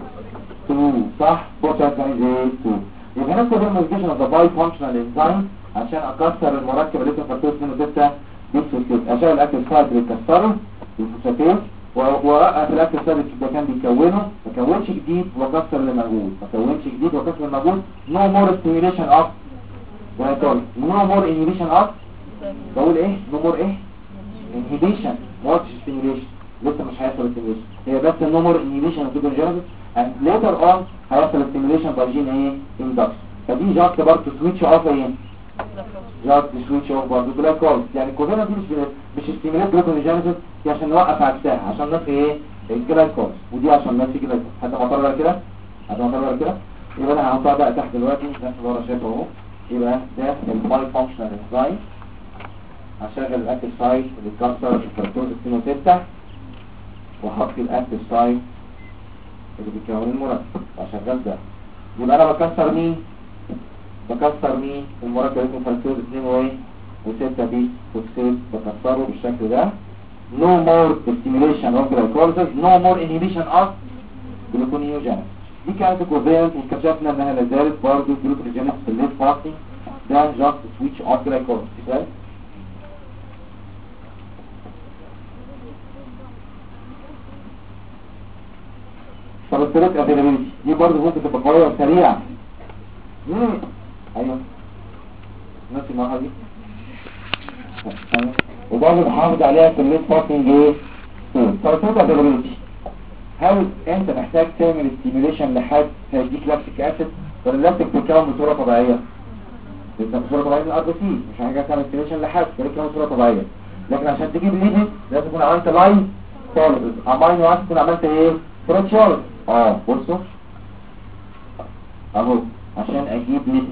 2 صح؟ فوسفا سيل 2. يبقى هناخد الموديفيكيشن اوف ذا باي فانكشنال انزيم عشان اكسر المركب اللي اسمه فركتوز 2 و6 بالفوسفات. اشغل الاكتيف سايت بيكسره بالفوسفات واوقف الاكتيف سايت اللي كان بيكونه، ما كونش جديد واكسر اللي موجود، ما كونش جديد واكسر اللي موجود. نو مور ستيميوليشن اوف وهيطول، نو مور انهيبيشن اوف. بقول ايه؟ نو مور ايه؟ انهيبيشن، ما قلتش ستيميوليشن، لسه مش هيحصل ستيميوليشن، هي بس نو مور انهيبيشن اوف جلوكوجينيسيس اند ليتر اون هيحصل ستيميوليشن باي جين ايه؟ اندكشن. فدي جاست برضه سويتش اوف ايه؟ جاست سويتش اوف برضه جلايكوز. يعني كلنا دي مش ستيميوليت جلوكوجينيسيس، دي عشان نوقف عكسها، عشان نطفي ايه؟ الجلايكوز، ودي عشان نطفي الجلايكوز. حد معترض على كده؟ حد معترض على كده؟ يبقى انا هحطها بقى تحت دلوقتي نفس اللي ورا شايفه اهو. يبقى ده الباي فانكشنال انزايم. هشغل الاكتيف سايت اللي بتكسر الفركتوز 2 و6 واحط الاكتيف سايت اللي بيكون المركب واشغل ده. يبقى انا بكسر مين؟ بكسر مين؟ المركب اسمه فركتوز 2 و6 دي فوسفات، بكسره بالشكل ده. no more stimulation of glycolysis, no more inhibition of gluconeogenesis. دي كانت كوفيرنت واكتشفنا انها لازالت برضه جلوكوجينيس في الليت فاستنج ده جاست سويتش اوف جلايكولايسيس. طب الثلاث افيلابيلتي دي برضه ممكن تبقى قويه وسريعه. ايوه نفس المرحله دي وبرضه بحافظ عليها في الليت فاستنج ايه؟ طب الثلاث افيلابيلتي، هل انت محتاج تعمل ستيميوليشن لحد هيديك لاكتيك اسيد ولا اللاكتيك بيتكون بصوره طبيعيه؟ بيتكون بصوره طبيعيه من الار بي سي، مش حاجه تعمل ستيميوليشن لحد بيتكون بصوره طبيعيه. لكن عشان تجيب ليبيد لازم تكون عملت لاين سوليد، امينو اسيد تكون عملت ايه؟ ثريشولد. بصوا اهو عشان اجيب ليبيد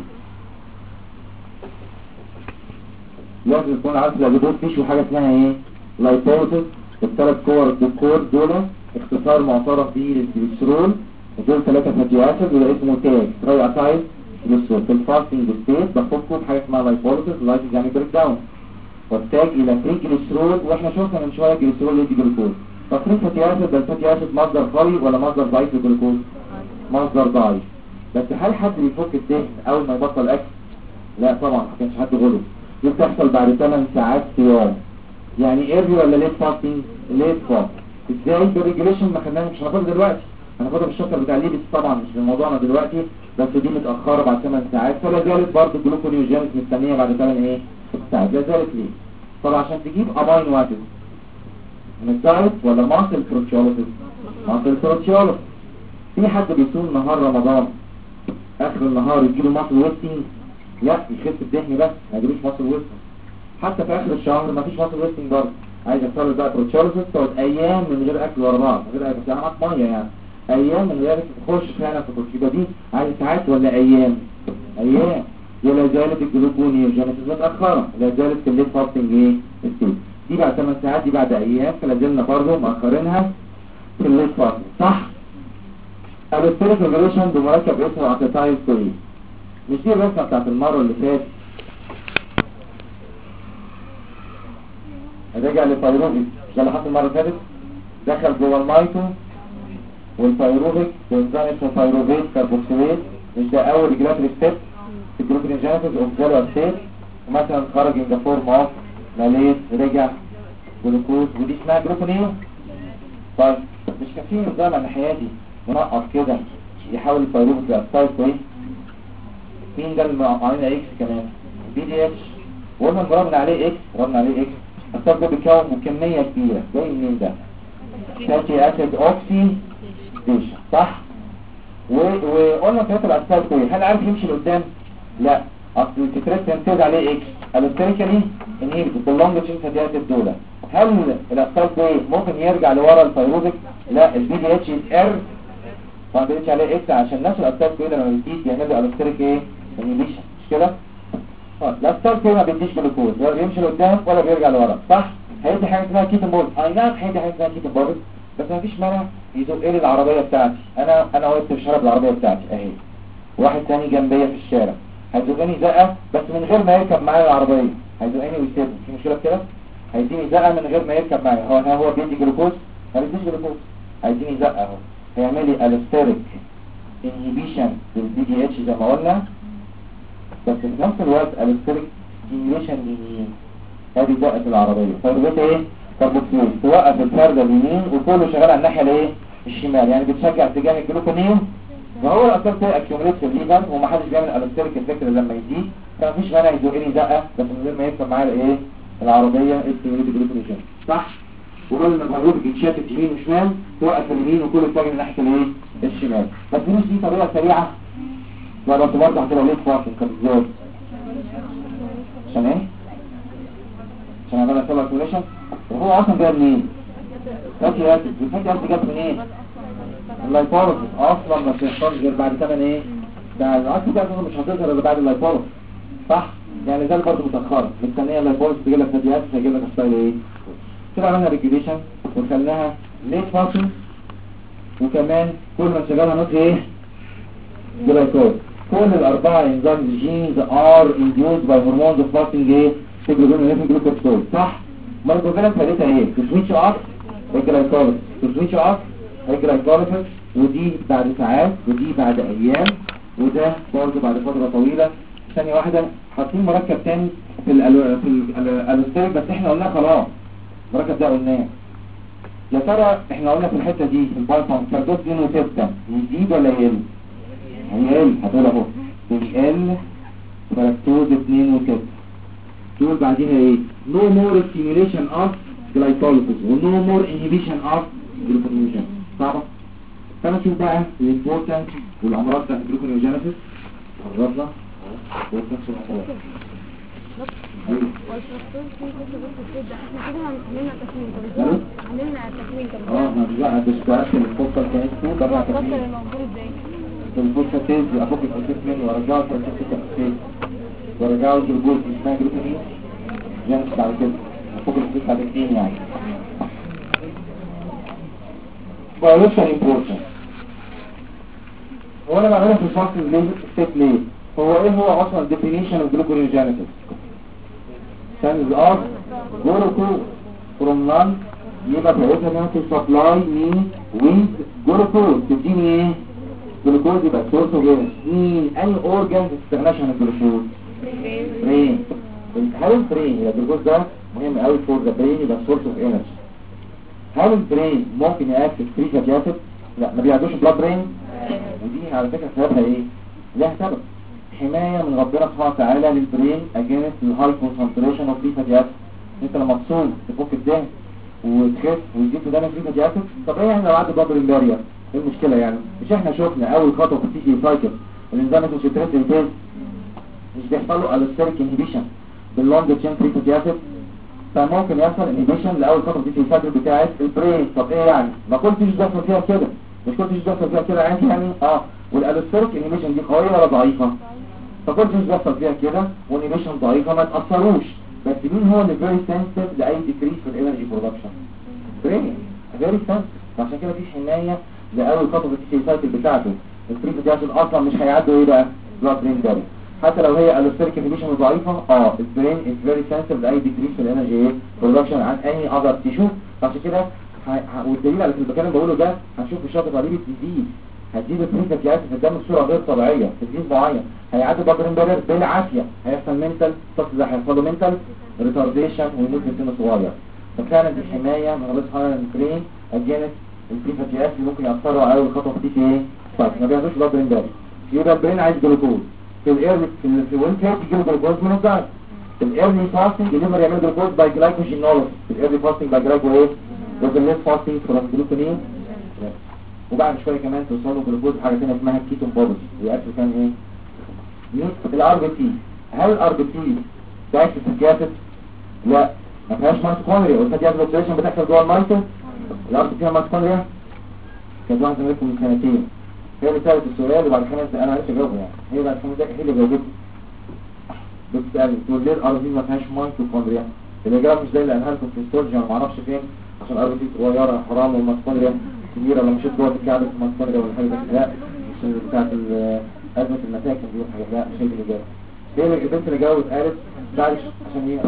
لازم يكون عارف لاجدوز فيش وحاجه اسمها ايه؟ لايبوزيس. الثلاث كور دول اختصار معترف به للجليسرول، ودول 3 فاتي اسيد وده اسمه تاج تراي اسايد جليسرول. في الفاستنج ستيت بفكه بحاجه اسمها لايبوزيس، لايبوزيس يعني بريك داون والتاج الى فري جليسرول. واحنا شفنا من شويه جليسرول يدي جلوكوز. ففري فاتي اسيد ده الفاتي اسيد مصدر قوي ولا مصدر ضعيف للجلوكوز؟ مصدر ضعيف. بس هل حد بيفك الدهن اول ما يبطل اكل؟ لا طبعا ما كانش حد غلط. دي بتحصل بعد 8 ساعات صيام. يعني ايرلي ولا ليت فاستنج؟ ليت فاستنج. ازاي؟ بالريجوليشن ما خدناها، مش هناخدها دلوقتي، هناخدها بالشابتر بتاع الليبس طبعا مش موضوعنا دلوقتي، بس دي متاخره بعد 8 ساعات. فلا زالت برضه الجلوكونيوجينيس مستنيه بعد 8 ايه؟ ساعات. لا زالت ليه؟ طب عشان تجيب امينو اسيد من الدايت ولا ماسل بروتيوليسيس؟ ماسل بروتيوليسيس. في حد بيصوم نهار رمضان اخر النهار يجيله ماسل ويستنج؟ لا، يخف الدهن بس ما يجيلوش ماسل ويستنج. حتى في اخر الشهر ما فيش ماسل ويستنج برضه. عايز يحصل بقى بروتيوليسيس تقعد ايام من غير اكل ورا بعض، من غير اكل معاك ميه يعني، ايام من غير تخش فعلا في الكوتشيبه دي. عايز ساعات ولا ايام؟ ايام. ولا زالت الجلوكونيوجينيسيس متاخره، لا زالت في الليت فاستنج ايه؟ ستيت. دي بعد 8 ساعات، دي بعد ايام، فلا زلنا برضه مأخرينها في الليت فاستنج. صح؟ الستيريك ريجوليشن بمركب اسمه اتيتايل كويس. مش دي الرسمه بتاعت المره اللي فاتت؟ رجع للفيروفيك ده اللي حصل المره اللي فاتت، دخل جوه المايتو والفيروفيك وانزيم اسمه فيروفيت كاربوكسيليت. مش ده اول ريجولاتوري ستيب في الجلوكونيوجينيسيس اوف جلوكوز ستيت، ومثلا خرج ان ذا فورم اوف ماليت رجع جلوكوز، ودي اسمها جلوكونيو. طيب مش كان في نظام على الناحيه دي منقط كده يحاول الفيروفيك لاسايد كويس؟ مين ده اللي معانا اكس كمان؟ بي دي اتش. وقلنا ضربنا عليه اكس، ضربنا عليه اكس. الصلب ده بيتكون كميه كبيره، جاي منين ده؟ فاتي اسيد اوكسيديشن، صح؟ وقلنا ثلاثه الاسباب كويس. هل عارف يمشي لقدام؟ لا، اصل الستريس ينتج عليه اكس الستريكالي انهيبيتد باللونج تشين فاتي اسيد دول. هل الاسباب كويس ممكن يرجع لورا الفيروبيك؟ لا، البي دي اتش ار ما بيديش عليه اكس عشان نفس الاسباب كويس لما بيزيد بيعمل الستريك ايه؟ انهيبيشن، مش كده؟ الاسباب كويس ما بيديش جلوكوز ولا بيمشي لقدام ولا بيرجع لورا، صح؟ هيدي حاجه اسمها كيتون بول. اي نعم هيدي حاجه اسمها كيتون بول، بس ما فيش مانع يزق لي العربيه بتاعتي. انا وقفت في شارع العربيه بتاعتي اهي، واحد ثاني جنبيا في الشارع هيزقني زقه بس من غير ما يركب معايا العربيه، هيزقني ويسيبني. في مشكله في كده؟ هيديني زقه من غير ما يركب معايا. هو بيدي جلوكوز؟ ما بيديش جلوكوز، هيديني زقه اهو، هيعمل لي الستيريك انهيبيشن بالبي دي اتش زي ما قلنا، بس في نفس الوقت الستريك ستيميوليشن لمين؟ هذه دقة العربية فبقيت ايه؟ كاربوكسيل توقف الفردة اليمين وكله شغال على الناحية الايه؟ الشمال يعني بتشجع اتجاه الجلوكونيوم وهو الأثر ده اكيوميليت في الليفر ومحدش بيعمل الستريك الفكر لما يزيد فمفيش مانع يزقني دقة بس من غير ما يركب معايا الايه؟ العربية ستيميوليت جلوكونيوم صح؟ وكل ما الغروب يتشتت يمين وشمال توقف اليمين وكله يتجه ناحية الايه؟ الشمال بس مش دي طريقة سريعة لا بس برضه هتبقى ليه فاصل كان ازاي؟ عشان ايه؟ عشان اعملها سيلر كوليشن وهو اصلا جاي منين؟ فاتي اسيد والفاتي اسيد جاب منين؟ اللايبوليسيس اصلا ما بتحصلش غير بعد 8 ايه؟ ده الاسيد ده مش هتظهر الا بعد اللايبوليسيس صح؟ يعني ده برضه متاخره مستنيه اللايبوليسيس تجي لك فاتي اسيد هيجيب لك ستايل ايه؟ كده عملنا ريجوليشن وخلناها ليت فاصل وكمان كل ما شغالها نقطه ايه؟ جلايكوز كل الأربعة انزيم جينز ار induced by hormones of fasting ايه؟ سيجلوبين جلوكوز صح؟ ما الجلوكوز فائدتها ايه؟ تسويتش اوف الجلايكوليس تسويتش اوف الجلايكوليس ودي بعد ساعات ودي بعد ايام وده برضه بعد فترة طويلة ثانية واحدة حاطين مركب تاني في الالوستيك بس احنا قلناه خلاص المركب ده قلناه يا ترى احنا قلنا في الحتة دي في البايثون فردوس 2 و6 يزيد ولا يقل؟ هيقل هتقول اهو بيقل فركتوز 2 و6 تقول بعديها ايه no more stimulation of glycolysis و no more inhibition of gluconeogenesis صعبة فانا اشوف بقى الامبورتنس والامراض بتاعت الجلوكونيوجينيسيس قربنا والنفس الامراض والفركتوز فيه جلوكوز ده احنا كده عملنا تكميم طب عملنا تكميم طب ما بقى ديسكارت الفوكال كانت بقى تكميم موجود ازاي الفوسفاتيز افك الفوسفات منه ورجعه الفوسفاتيز ورجعه الجلوكوز اسمها جلوكونيوم جنس بعد كده افك الفوسفات بعد الاثنين يعني biological importance هو انا بعملها في الفصل ليه ستيت ليه هو ايه هو اصلا definition of gluconeogenesis stands of glucose from none يبقى بقيتها انها supply me with glucose تديني ايه جلوكوز يبقى سورس اوف مين اني اورجانز استغناش عن الجلوكوز برين هل البرين يا الجلوكوز ده مهم قوي فور ذا برين يبقى سورس اوف انرجي هل البرين ممكن ياكل فري فاتي اسيد لا ما بيعدوش بلاد برين ودي على فكره سببها ايه لها سبب حمايه من ربنا سبحانه وتعالى للبرين اجينست الهاي كونسنتريشن اوف فري فاتي اسيد انت لما تصوم تفك الدهن وتخف ويجيب في دمك فري فاتي اسيد طب ايه يعني لو عدى بلاد برين بارير ايه المشكلة يعني مش احنا شفنا اول خطوة في التي سايكل الانزيم مش يترس انتاج مش بيحصل له الستريك انهبيشن باللونج تشين فري فاتي اسيد فممكن يحصل انهبيشن لاول خطوة في التي سايكل بتاعت البرين طب ايه يعني ما كنتش بيحصل فيها كده مش كنتش بيحصل فيها كده عادي يعني والالستريك انهبيشن دي قوية ولا ضعيفة فكنتش بيحصل فيها كده وانهبيشن ضعيفة ما تأثروش بس مين هو اللي فيري سنسيتيف لاي ديكريس في الانرجي برودكشن برين فيري سنسيتيف عشان كده في حماية لأول خطوة في السايكل بتاعته الفري فاتي اصلا مش هيعدوا ايه بقى بلاد برين بارير حتى لو هي الستريك انهبيشن ضعيفة البرين از فيري سنسيتيف لاي ديكريس في الانرجي ايه برودكشن عن اي اذر تيشو عشان كده والدليل على اللي الكلام بقوله ده هنشوف في شرط طبيعي تزيد هتزيد الفري فاتي في الدم بصوره غير طبيعيه تزيد معين هيعدي بلاد برين بارير بالعافيه هيحصل منتال الشخص ده هيحصل له منتال ريتارديشن ويموت في سن صغير ففعلا دي حمايه من ربنا سبحانه البرين اجينست الفري فاتي اسيد ممكن يأثروا على اول خطوه في ايه طيب ما بياخدوش بلاد برين بارير يبقى البرين عايز جلوكوز في الايرلي في الوينت يجي جلوكوز من الدايت في الايرلي فاستنج الليفر يعمل جلوكوز باي جلايكوجينوليسيس في الايرلي فاستنج باي جلايكو ايه وفي فاستنج فروم جلوكونين وبعد شويه كمان توصلوا جلوكوز حاجه ثانيه اسمها كيتون بودز ويأكل كان ايه الار بي تي هل الار بي تي دايت سكياتس لا ما فيهاش مايتوكوندريا والفاتي اسيد اوكسيديشن بتحصل جوه المايتو الارض فيها مايتوكوندريا كانت واحده منكم من سنتين هي اللي سالت السؤال وبعد 5 دقايق انا عرفت اجاوبه يعني هي بعد 5 دقايق هي اللي جاوبته بتسالني تقول ليه الارض دي ما فيهاش مايتوكوندريا الاجابه مش زي اللي قالها لكم في الستورج انا ما اعرفش فين عشان الارض دي صغيره حرام والمايتوكوندريا كبيره لو مشيت جوه الكعب المايتوكوندريا ولا حاجه لا مش بتاعت ازمه المساكن دي حاجه لا مش هي الاجابه هي البنت اللي جاوبت قالت بعد عشان ايه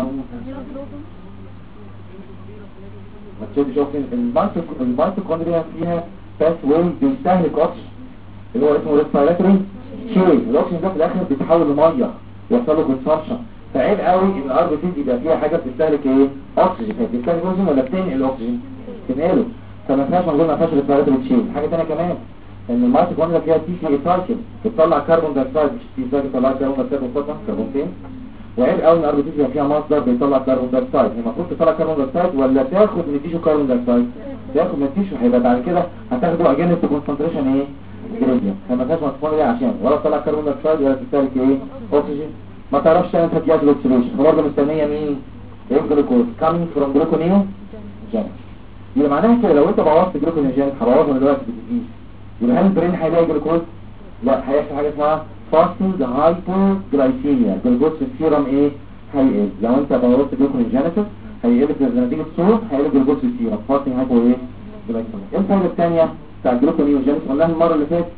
ما تشوفش الميتوكوندريا فيها باس واي بيستهلك اكسجين اللي هو اسمه ريسبيراتوري شيء الاكسجين ده في الاخر بيتحول لميه يحصل له كونسبشن. فعيب قوي ان الار بي سي يبقى فيها حاجه بتستهلك ايه؟ اكسجين. بتستهلك اكسجين ولا بتنقل الاكسجين؟ بتنقله. فما فيهاش موجود، ما فيهاش ريسبيراتوري تشين. حاجه ثانيه كمان ان الميتوكوندريا فيها تي سي سايكل بتطلع كربون دايوكسيد، مش تي سايكل بتطلع كربون دايوكسيد وفوسفور كربونتين. وعيب قوي ان الار بي سي يبقى فيها مصدر بيطلع كربون دايوكسيد. هي المفروض تطلع كربون دايوكسيد ولا تاخد من التيشو كربون دايوكسيد؟ تاخد من التيشو. هيبقى بعد كده هتاخده اجانب كونسنتريشن ايه؟ جريدينت. فما فيهاش ميتوكوندريا عشان ولا تطلع كربون دايوكسيد ولا تستهلك ايه؟ اكسجين. ما تعرفش تعمل فتيات الاكسجين. برضه مستنيه مين؟ الجلوكوز coming from gluconeogenesis. يبقى معناها كده لو انت بوظت جلوكونيوجين هبوظها دلوقتي بالتدريج. يبقى هل البرين هيلاقي جلوكوز؟ لا، هيحصل حاجه اسمها فاستنج هايبوجلايسيميا. الجلوكوز في السيرم ايه؟ هيقل. لو انت بوظت جلوكونيوجينيسيس هيقل في نتيجه الصوت، هيقل الجلوكوز في السيرم. فاستنج هايبو ايه؟ جلايسيميا. ايه الفايده الثانيه بتاع الجلوكونيوجينيسيس؟ قلناها المره اللي فاتت.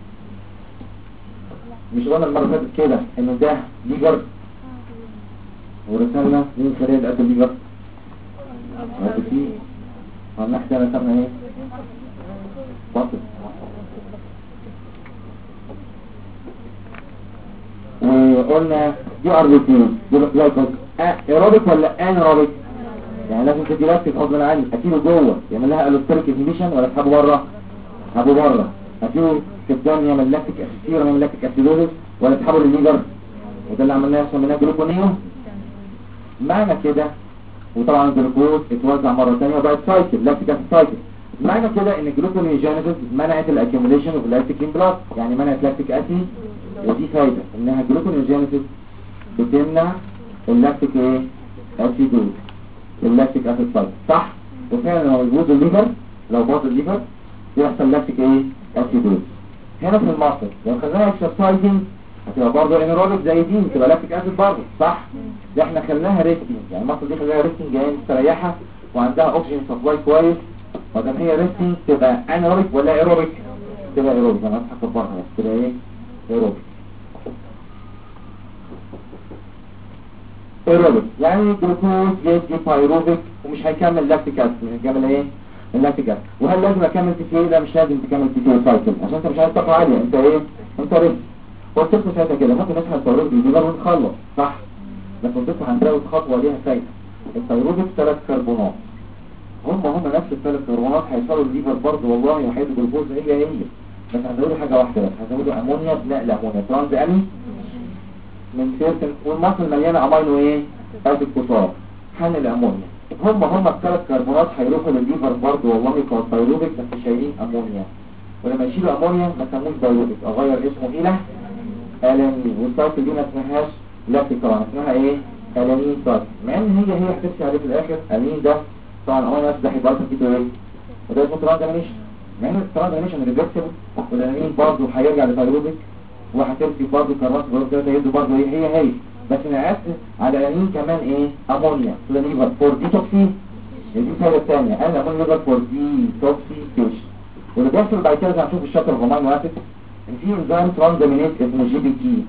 مش قلنا المره اللي فاتت كده انه ده ليجر ورسالنا مين خليه قد الليجر؟ قد فيه هنحكي على سمنا ايه؟ باطل. وقلنا دي اربيتين دول جلايكوز ايروبيك ولا انيروبيك؟ يعني لازم تديلاكتيك غصب عني. اكيله جوه يعمل لها الوستريك انهبيشن ولا تسحبه بره؟ تسحبه بره. اكيله في الدم يعمل لاكتيك اسيتير ويعمل لاكتيك اسيدوزيس ولا تسحبه للليجر؟ وده اللي عملناه سميناه جلوكونيو. معنى كده وطبعا الجلوكوز اتوزع مره ثانيه وبقت سايكل لاكتيك اسيد سايكل. معنى كده ان الجلوكونيوجينيسيس منعت الاكيوميليشن اوف لاكتيك ان بلاد، يعني منعت لاكتيك اسيد. ودي فايده انها الجلوكونيوجينيسيس بتمنع اللاكتيك ايه؟ اسيدوز، اللاكتيك اسيد سايكل. صح؟ وفعلا لو موجود الليفر، لو باظ الليفر يحصل لاكتيك ايه؟ اسيدوز. هنا في المصل لو خلينا اكسرسايزنج هتبقى برضه انيروبيك زي دي، تبقى لاكتيك اسيد برضه. صح؟ ده احنا خليناها ريستنج، يعني المصل دي خليناها ريستنج جايه مستريحه وعندها اوكسجين سبلاي كويس. وده هي ريستنج تبقى انيروبيك ولا ايروبيك؟ تبقى ايروبيك. انا هضحك بره بس تبقى ايه؟ ايروبيك. ايروبيك يعني الجلوكوز يدي بايروبيك ومش هيكمل لاكتيك اسيد. مش هيكمل ايه؟ اللاكتيك اسيد. وهل لازم اكمل تي سي؟ لا، مش لازم تكمل تي سي سايكل عشان انت مش عايز طاقه عاليه. انت ايه؟ انت ريست. قلت ساعتها كده ممكن نسحب البايروبيك بالديلر ونخلص. صح؟ بس قلت هنزود خطوه ليها فايده. البايروبيك 3 كربونات هم نفس الثلاث كربونات هيوصلوا الليفر برضه والله وهيدوا جلوكوز هي. بس هنزودوا حاجه واحده بس، هنزودوا امونيا بنقل امونيا ترانز امي من سيرتن. والمصل مليانه امينو ايه؟ اسيد كتار. حن الامونيا هم الثلاث كربونات هيروحوا للليفر برضه والله كبايروبيك بس شايلين امونيا. ولما يشيلوا امونيا ما سموش بايروبيك، اغير اسمه الى الانين. والسايكل دي ما اسمهاش لاكتيك طبعا، اسمها ايه؟ الانين سايكل. مع ان هي هتمشي عليه في الاخر. الانين ده طبعا الامونيا ده هيبقى فيه ايه؟ وده اسمه ترانزامينيشن. مع ان الترانزامينيشن ريفرسبل والانين برضه هيرجع لبايروبيك وهتمسك برضه كربونات بايروبيك يدوا برضه ايه؟ هي بس نقاس على الانين كمان ايه؟ امونيا تو ذا ليفر فور ديتوكسي. دي الفايده الثانيه قال امونيا ليفر فور ديتوكسيكيشن. واللي بيحصل بعد كده هنشوف الشابتر الروماني واسف ان في انزيم ترانزامينيز اسمه جي بي تي.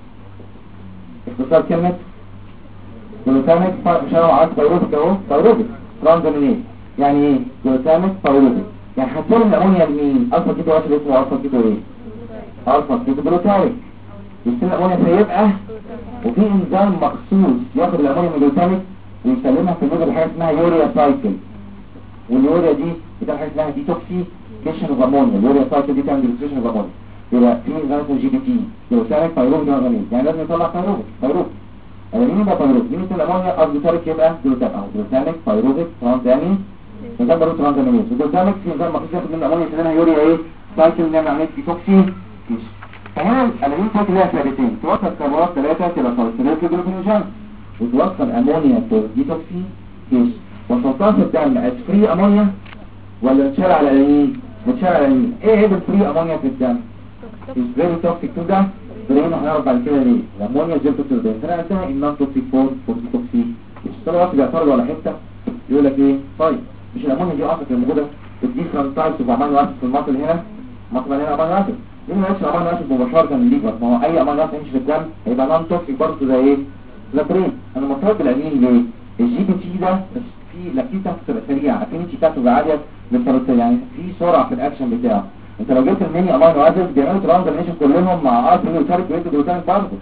اختصار كلمه جلوتاميك مش انا عارف بايروبيك اهو. بايروبيك ترانزامينيز يعني ايه؟ جلوتاميك بايروبيك. يعني هتسلم الامونيا لمين؟ الفا كيتو اسيد اسمه الفا كيتو ايه؟ الفا كيتو جلوتاميك. يستلم الامونيا فيبقى وفي انزيم مخصوص ياخد الامونيا من الجلوتاميك ويسلمها في الليفر بحاجه اسمها يوريا سايكل. واليوريا دي بتعمل حاجه اسمها ديتوكسيكيشن اوف امونيا. اليوريا سايكل دي بتعمل ديتوكسيكيشن اوف امونيا. يبقى في انزيم اسمه جي بي تي جلوتاميك بايروبيك ترانزامينيز. يعني لازم يطلع بايروبيك. مين يبقى بايروبيك؟ مين يطلع الامونيا الجلوتاميك يبقى جلوتاميك اهو. جلوتاميك بايروبيك ترانزامينيز نظام باروت ترانزامينيز. والجلوتاميك في نظام مخصوص ياخد من الامونيا يسلمها يوريا ايه؟ سايكل نعمل عمليه ديتوكسيكيشن. فهنا الامين سايكل لها فائدتين، توصل كربونات 3 تبقى ساليسيليك جلوكونيوجين وتوصل امونيا تو ديتوكسيكيشن. وصلتها في الدم از فري امونيا ولا اتشال على الامين؟ اتشال على الامين. ايه عيب الفري امونيا في الدم؟ is very toxic to the brain. هنعرف بعد كده ليه. الامونيا زي توكسيك للبرين. فانا قلتها ان نون توكسيك فور توكسيك. الشطار وقت بيعترضوا على حته يقول لك ايه؟ طيب مش الامونيا دي اصلا موجوده في الديفرنت تايبس اوف امينو اسيد في المصل هنا؟ مصل هنا امينو اسيد. ليه ما يمشي امينو اسيد مباشره من الليفر؟ ما هو اي امينو اسيد يمشي في الدم هيبقى نون توكسيك برضه زي ايه؟ البرين. انا مرتبط بالامين ليه؟ الجي بي تي ده في لاكتيتا بتبقى سريعه، افينيتي بتاعته بتبقى عاليه للسيروتونين، يعني في سرعه في الاكشن بتاعه. انت لو جبت الميني امينو اسيد بيعملوا ترانزامينيشن كلهم مع ار بي وتارك ويدي جلوتاميك برضه.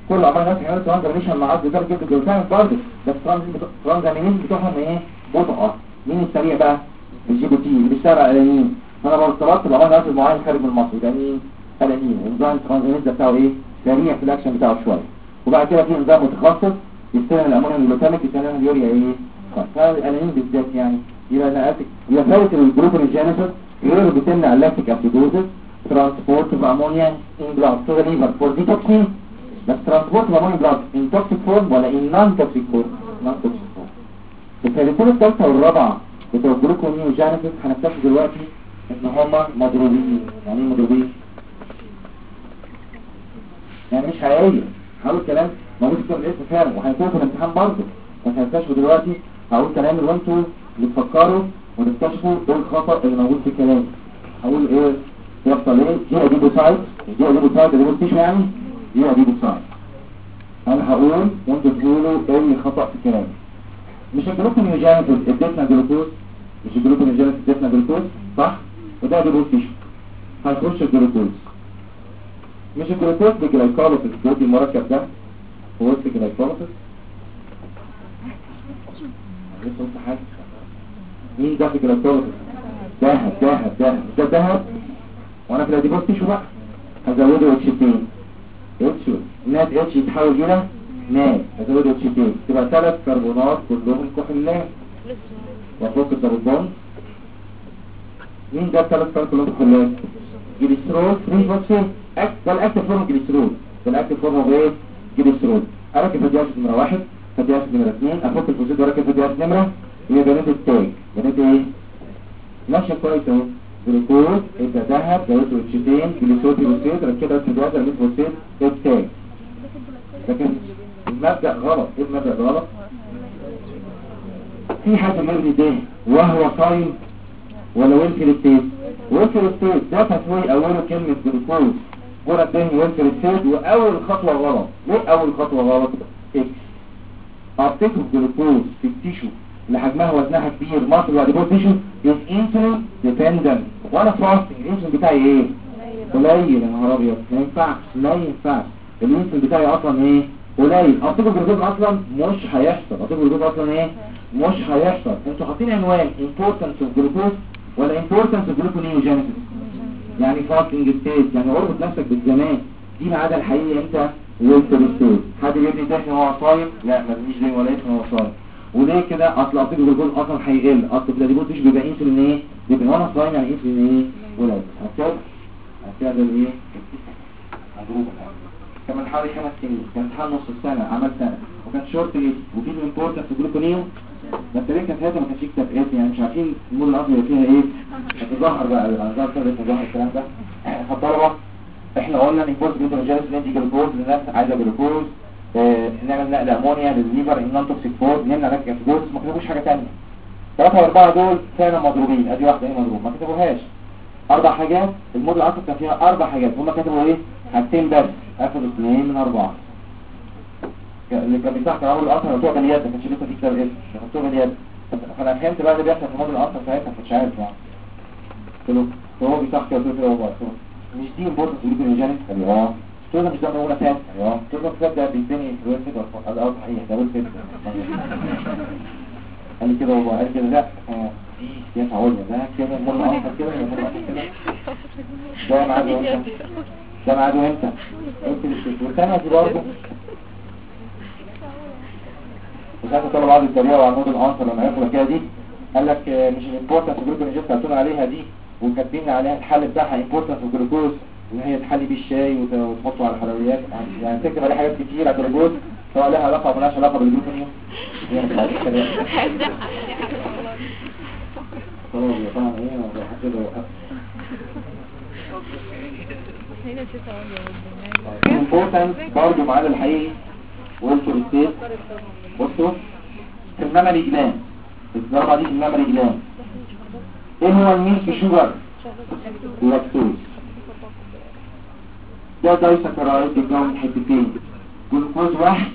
كل امينو اسيد هيعمل ترانزاميشن مع عدد درجه الجلوتامين برضه، بس الترانزامينيز بتوعهم ايه؟ بطء. مين السريع بقى؟ الجي بي تي اللي بيشتغل على الانين. فانا لو ارتبطت بامينو اسيد معين خارج من مصر ده مين؟ الانين. انزيم الترانزامينيز ده بتاعه ايه؟ سريع في الاكشن بتاعه شويه. وبعد كده في انزيم متخصص يستخدم الامونيوم الجلوتاميك يستخدم اليوريا ايه؟ فالانين بالذات يعني يبقى نقاتك يبقى فايت الجلوكونيجينيسيس غير بتمنع اللاكتيك اسيدوزيس ترانسبورت اوف امونيا ان بلاد تو ذا ليفر فور ديتوكسين. بس ترانسبورت اوف امونيا بلاد ان توكسيك فورم ولا ان نون توكسيك فورم؟ نون توكسيك فورم. الفايدتين الثالثه والرابعه بتوع الجلوكونيوجينيسيس هنكتشف دلوقتي ان هما مضروبين. يعني ايه مضروبين؟ يعني مش حقيقيه. هقول كلام موجود في الاسم فعلا وهيكون في الامتحان برضه، بس هنكتشفه دلوقتي. هقول كلام اللي انتوا بتفكروا وتكتشفوا ايه الخطأ اللي موجود في كلامي. هقول ايه يحصل ايه؟ دي اديبوسايت، دي اديبوسايت اديبوستيشن يعني دي اديبوسايت. انا هقول وانتوا تقولوا ايه اللي خطأ في كلامي. مش الجلوكونيوجينيسيس اديتنا جلوكوز، مش الجلوكونيوجينيسيس اديتنا جلوكوز صح؟ وده اديبوستيشن هيخش الجلوكوز. مش الجلوكوز بجلايكوليسيس بيدي المركب ده هو الجلايكوليسيس. لسه قلت حاجه. مين ده في الجلوكوز؟ دهب ده دهب. وانا في الاديبوستيشن بقى هزوده اتشتين اتش نات اتش يتحول الى نات، هزوده اتشتين تبقى 3 كربونات كلهم كحولات وفوق الكربون. مين ده 3 كربونات كلهم كحولات؟ جليسرول 3 فوسفات. ده الاكتف فورم جليسرول، ده الاكتف فورم هو ايه؟ جليسرول. اركب فاتي اسيد نمره 1 فاتي اسيد نمره 2 افك الفوسفات واركب فاتي اسيد نمره هي بنات التاج بنات ايه؟ ماشيه كويس اهو. جلوكوز يبقى ذهب زودته اتشتين جليسرول فوسفات ركبها فاتي اسيد رميت فوسفات التاج. لكن المبدأ غلط. ايه المبدأ غلط؟ في حاجه مبني ده وهو صايم ولا ويلفر ستيت؟ ويلفر ستيت ده تسوي اوله كلمه جلوكوز جرى الدهن ويلفر ستيت. واول خطوه غلط. ليه اول خطوه غلط؟ اكس ابتكر جلوكوز في التيشو اللي حجمها وزنها كبير مصر واديبوز تيشو از انسولين ديبندنت. وانا فاستنج الانسولين بتاعي ايه؟ قليل. يا نهار ابيض ما ينفعش الانسولين بتاعي اصلا ايه؟ قليل. ابتكر جلوكوز اصلا مش هيحصل. ابتكر جلوكوز اصلا ايه؟ مش هيحصل. انتوا حاطين عنوان importance of glucose ولا importance of gluconeogenesis؟ يعني فاستنج ستيت يعني اربط نفسك بالزمان. دي العاده الحقيقيه انت ويلفر ستيت. حد بيبني دهن وهو صايم؟ لا ما تبنيش دهن ولا يدهن وهو صايم. وليه كده؟ اصل ابتكر جلوكوز اصلا هيقل. اصل في الاديبوز مش بيبقى انسولين ايه؟ بيبقى وانا صايم يعني انسولين ايه؟ قليل. هكذا الايه؟ مضروبه كمان حوالي 5 سنين. كان امتحان نص السنه عمل سنه وكان شورت ليست وفي الامبورتنس جلوكونيو. بس ليه كانت هذا ما كانش يكتب اسم يعني مش عارفين المول الابيض فيها ايه. هتظهر بقى الانظار كده تظهر الكلام ده. فالطلبه احنا قلنا ان الامبورت جلوكوز ندي جلوكوز للناس عايزه جلوكوز. نعمل نقل امونيا للليفر ان نون توكسيك فود نمنع نتج اسيدوز. ما كتبوش حاجه ثانيه. 3 و4 دول فعلا مضروبين. ادي واحده ايه مضروب ما كتبوهاش. 4 حاجات الموديل اصلا كان فيها 4 حاجات هم كتبوا ايه؟ حاجتين بس اخدوا 2 من 4. اللي كان بيصح كان اول الاثر بتوع باليد ما كانش لسه في كتاب اسم حطوه باليد. فانا فهمت بقى اللي بيحصل في موديل الاثر ساعتها مش عارف يعني. قلت له هو بيصح كده هو مش دي امبورتنس جلوكونيوجينيك قال لي مش ده اول اساس قلت له ده بيديني فلويد ولا او صحيح ده قلت كده قال لي كده هو قال كده لا دي سياسه عليا ده كده موديل الاثر كده ده معاده انت ده معاده انت والثانيه دي برضه وكانت طلب بعض الطريقه وعلى الموديل الانسر لما عرفوا الحكايه دي قال لك مش الامبورتنس جلوكوز بتاعتنا عليها دي وكاتبين عليها الحل بتاعها امبورتنس جلوكوز ان هي تحلي بيه الشاي وتحطه على الحلويات يعني تكتب عليه حاجات كتير على الجلوكوز سواء لها علاقه او مالهاش علاقه بالجلوكوز. هي مش عارف الكلام خلاص يا طبعا ايه ما حد وقف امبورتنس برضه معانا الحقيقي وانتوا الستيت. بصوا في الميموري جلاند الضربه دي في الميموري جلاند ايه هو الميلك شوجر؟ لاكتوز. ده دايسكرايد بيتكون من حتتين جلوكوز واحد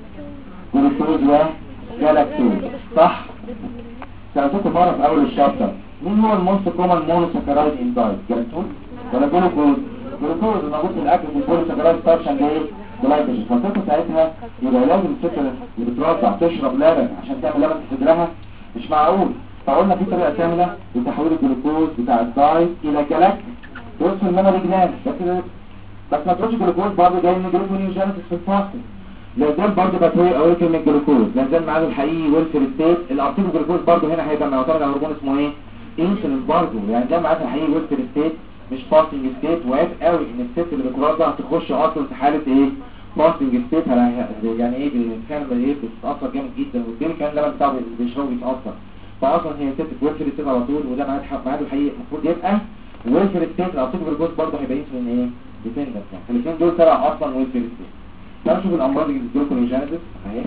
ولاكتوز صح؟ سألتكم مرة في اول الشابتر مين هو الموست كومن مونوساكرايد ان دايت؟ جلوكوز ولا جلوكوز؟ جلوكوز موجود في الاكل في البوليساكرايد ستارش اند ايه؟ جلايكوجين. فالست ساعتها يبقى لازم الست اللي بترضع تشرب لبن عشان تعمل لبن في صدرها، مش معقول. فقلنا في طريقه كامله لتحويل الجلوكوز بتاع الدايت الى جلاك توصل الميموري جلاند، بس ما تقولش جلوكوز برضه جاي من جلوكونيوجينيسيس في الفاصل. لازال برضه بتوي اول كلمه جلوكوز، لازال معاه الحقيقي ويلفر ستيت. الارتيف جلوكوز برضه هنا هيبقى معتمد على هرمون اسمه ايه؟ انسولين برضه، يعني ده معاه الحقيقي ويلفر ستيت مش فاستنج ستيت. وعيب قوي ان الست اللي بترضع تخش اصلا في حاله ايه؟ فاستنج ستيت. يعني ايه؟ بالفعل ايه؟ بتتاثر جامد جدا، والبيبي كان اللبن بتاعه بيشربه بيتاثر. فاصلا هي ست في ويلفر ستيت على طول، وده معاه الحقيقي المفروض يبقى ويلفر ستيت. الارتيف جلوكوز برضه هيبقى انسولين ايه؟ ديبندنت. يعني الاثنين دول تبع اصلا ويلفر ستيت. تعالوا نشوف الامراض اللي الجلوكونيوجينيسيس اهي.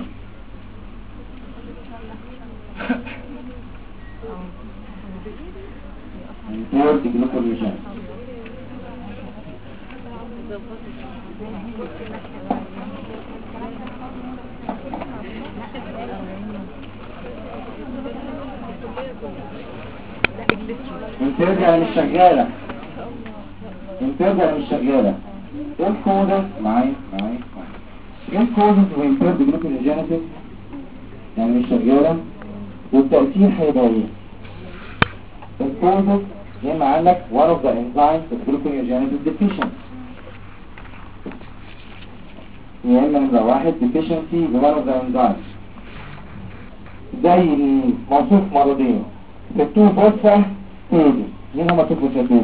impaired gluconeogenesis. impaired يعني مش شغالة. impaired يعني مش شغالة. ايه الكودز؟ معايا ايه الكودز وimpaired gluconeogenesis؟ يعني مش شغالة، والتأثير هيبقى ايه؟ الكودز يا اما عندك one of the enzymes of gluconeogenesis deficient، يا اما نمرة واحد deficiency ب one of the enzymes، زي موصوف مرضين في التو فوسفا تيجي. مين هما تو فوسفاتيز؟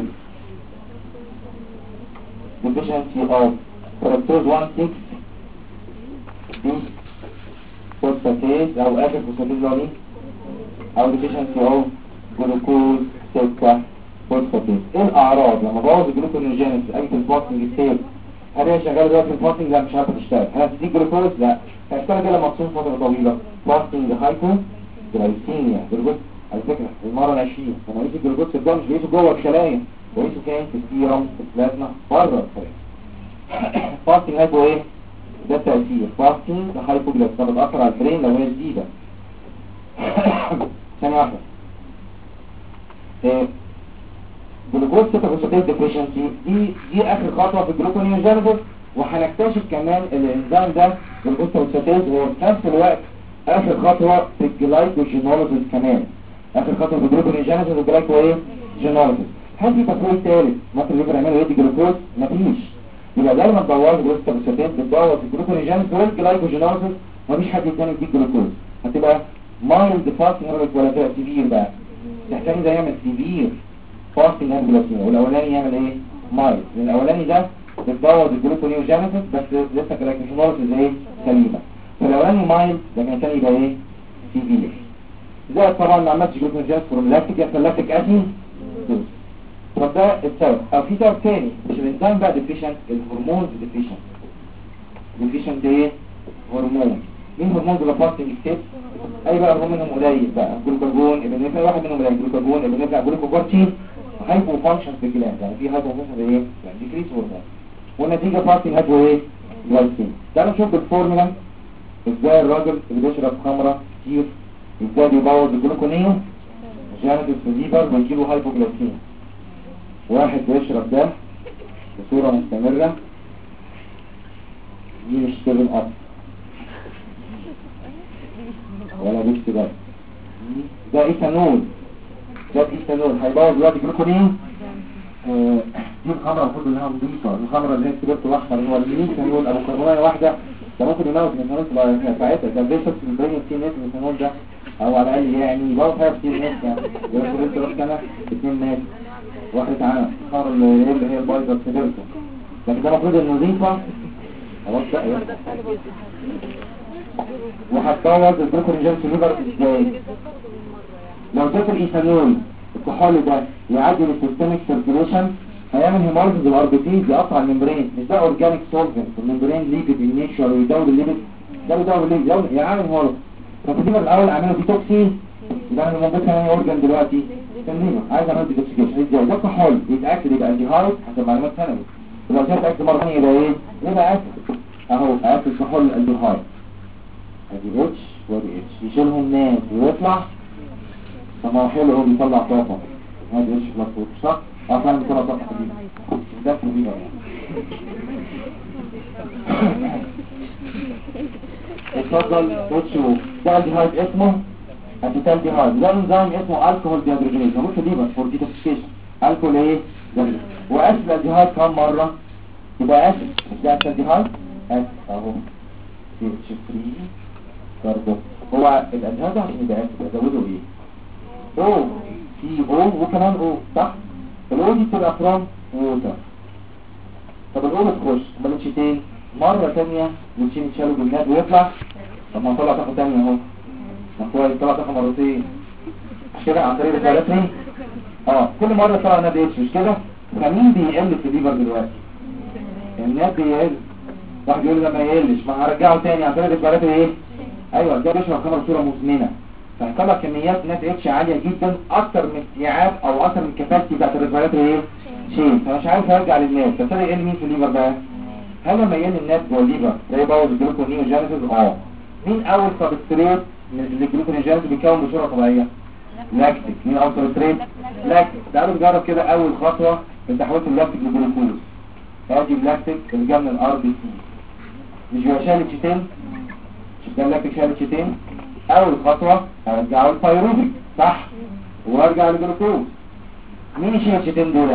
deficiency of fructose 1,6 فوسفاتيز او اخر فوسفاتيز لوني، او deficiency of جلوكوز 6 فوسفاتيز. ايه الاعراض لما بوظ الجلوكونيوجينيسيس اي في الفاستنج ستيت؟ هل هي شغاله دلوقتي في الفاستنج؟ لا مش عارفه تشتغل. هل هتديك جلوكوز؟ لا. هتشتغل كده لما تصوم فتره طويله. فاستنج هايبو جلايسيميا. جلوكوز على فكره المره 20 لما يقيسوا الجلوكوز في الدم مش بيقيسوا جوه الخلايا، بيقيسوا فين؟ في السيرم، في البلازما، بره الخلايا. فاستنج هايبو ايه؟ ده التاثير. فاستنج هايبو جلايسيميا بتاثر على البرين لو هي جديده. ثانيه واحده. جلوكوز 6 فوسفاتيز ديفيشنسي دي اخر خطوه في الجلوكونيوجينيسيس، وهنكتشف كمان الانزيم ده جلوكوز 6 فوسفاتيز هو في نفس الوقت اخر خطوه في الجلايكوجينوليسيس كمان. اخر خطوه في الجلوكونيوجينيسيس والجلايكو ايه؟ جينوليسيس. هل في تفويض ثالث ممكن الليفر يعمله يدي جلوكوز؟ مفيش. يبقى دايما تبوظ جلوكوز 6 فوسفاتيز بتبوظ الجلوكونيوجينيسيس والجلايكوجينوليسيس، مفيش حد ثاني يديك جلوكوز. هتبقى مايلد فاستنج ولا تبقى سيفير بقى؟ تحتاج ده يعمل سيفير فاستنج جلوكوز، والاولاني يعمل ايه؟ مايلد. الاولاني ده بتبوظ الجلوكونيوجينيسيس بس لسه الجلايكوجينوليسيس ايه؟ سليمه. فالاولاني مايلد لكن الثاني يبقى ايه؟ سيفير. زي طبعا ما عملتش جلوكونيوجينيسيس فروم لاكتيك يا لاكتيك اسيد دوز. طب ده السبب. او في سبب ثاني مش الانزيم بقى ديفيشنت، الهرمون ديفيشنت ايه؟ هرمون. مين هرمون الفاستنج ستيت؟ اي بقى هرمون منهم قليل بقى، جلوكاجون ابنفرين، واحد منهم قليل جلوكاجون ابنفرين، جلوكوكورتين، هايبو فانكشن في الجلاند، يعني في هايبو فانكشن في ايه؟ يعني ديكريس هرمون، والنتيجه فاستنج هايبو ايه؟ جلايسيميا. تعالوا نشوف بالفورمولا ازاي الراجل اللي بيشرب خمره كتير ازاي بيبوظ الجلوكونيو جينيسيس في الليفر ويجيله هايبوجلايسيميا. واحد بيشرب ده بصوره مستمره، دي مش 7 اب ولا بيست ده ايثانول، هيبوظ دلوقتي جلوكونين. دي الخمره المفروض انها نظيفه، الخمره اللي هي السبيرتو الاحمر اللي هو الايثانول ابو كربونايه واحده ده ممكن يموت الايثانول ساعتها. ده بيشرب في البرين كتير ناس الايثانول ده، او على الاقل يعني يموت فيها كتير ناس، يعني يقول لك روح كده 2 ناس واحد اتعمل الخمره اللي هي البايظه السبيرتو، لكن ده المفروض النظيفه خلاص بقى. وهتبوظ الجلوكونيوجينيسيس ليفر ازاي؟ لو اديت الايثانول الكحول ده يعدي للسيستميك سيركيوليشن هيعمل هيموليزيس بالاربيتيز، يقطع الممبرين. مش ده اورجانيك سولفنت الممبرين ليبيد النيتشر ويدور الليبيد، ده بيدور الليبيد يعمل هيموليزيس. ففي الاول اعمله ديتوكسين، يبقى انا موجود ثاني اورجان دلوقتي الليبر، عايز اعمل ديتوكسيكيشن ازاي؟ ده كحول يتاكد يبقى الديهايد حسب معلومات ثانوي، ولو جت اكد مره ثانيه يبقى ايه؟ يبقى اسيد. اهو اسيد كحول الديهايد، ادي اتش وادي اتش، يشيلهم ناس ويطلع طب حلو، هو بيطلع طاقه. ادي اتش بلس صح؟ فعلا بيطلع طاقه حديد ده في الليبر. اتفضل وتشوف ده الجهاز اسمه اسيتال ديهايد، ده انزيم اسمه الكحول ديهيدروجينيز، مش دي بس فور ديتوكسيكيشن الكحول ايه ده. واسيد الديهايد كام مره يبقى اسيد، مش ده اسيد ديهايد اسيد اهو CH3 كربون. هو الادهان ده عشان يبقى اسيد ازوده ايه او سي او وكمان او صح. الاو دي بتبقى فرام ووتر. طب الاو بتخش امال الشيتين مره ثانيه والشين يتشالوا بالناد ويطلع. طب ما طلع تاخد ثانيه اهو، ما كويس طلع تاخد مرتين مش كده عن طريق الثلاثين. كل مره طلع ناد اتش مش كده. فمين بيقل في الليفر دلوقتي؟ الناد بيقل. واحد يقول لي ما يقلش، ما هرجعه تاني عن طريق الثلاثه ايه. ايوه ده بيشرب خمر بصوره مزمنه، فهيطلع كميات ناد اتش عاليه جدا اكتر من استيعاب او اكتر من الكباسيتي بتاعت الريفرات ايه شيء. فمش عارف ارجع للناد. بس انا يقل مين في الليفر بقى؟ هل لما يقل الناد جوه الليفر زي باوز الجلوكونيوجينيسيس؟ مين اول سبستريت من الجلوكونيوجينيسيس بيكون بصوره طبيعيه؟ لاكتيك. مين اول سبستريت؟ لاكتيك. تعالوا نجرب كده اول خطوه في تحويل اللاكتيك لجلوكوز. ادي اللاكتيك اللي جاي من الار بي سي، مش بيبقى شايل شيتين؟ مش ده اللاكتيك شايل شيتين؟ اول خطوه هرجعه البيروفيك صح وارجع للجلوكوز. مين يشيل الشيتين دول؟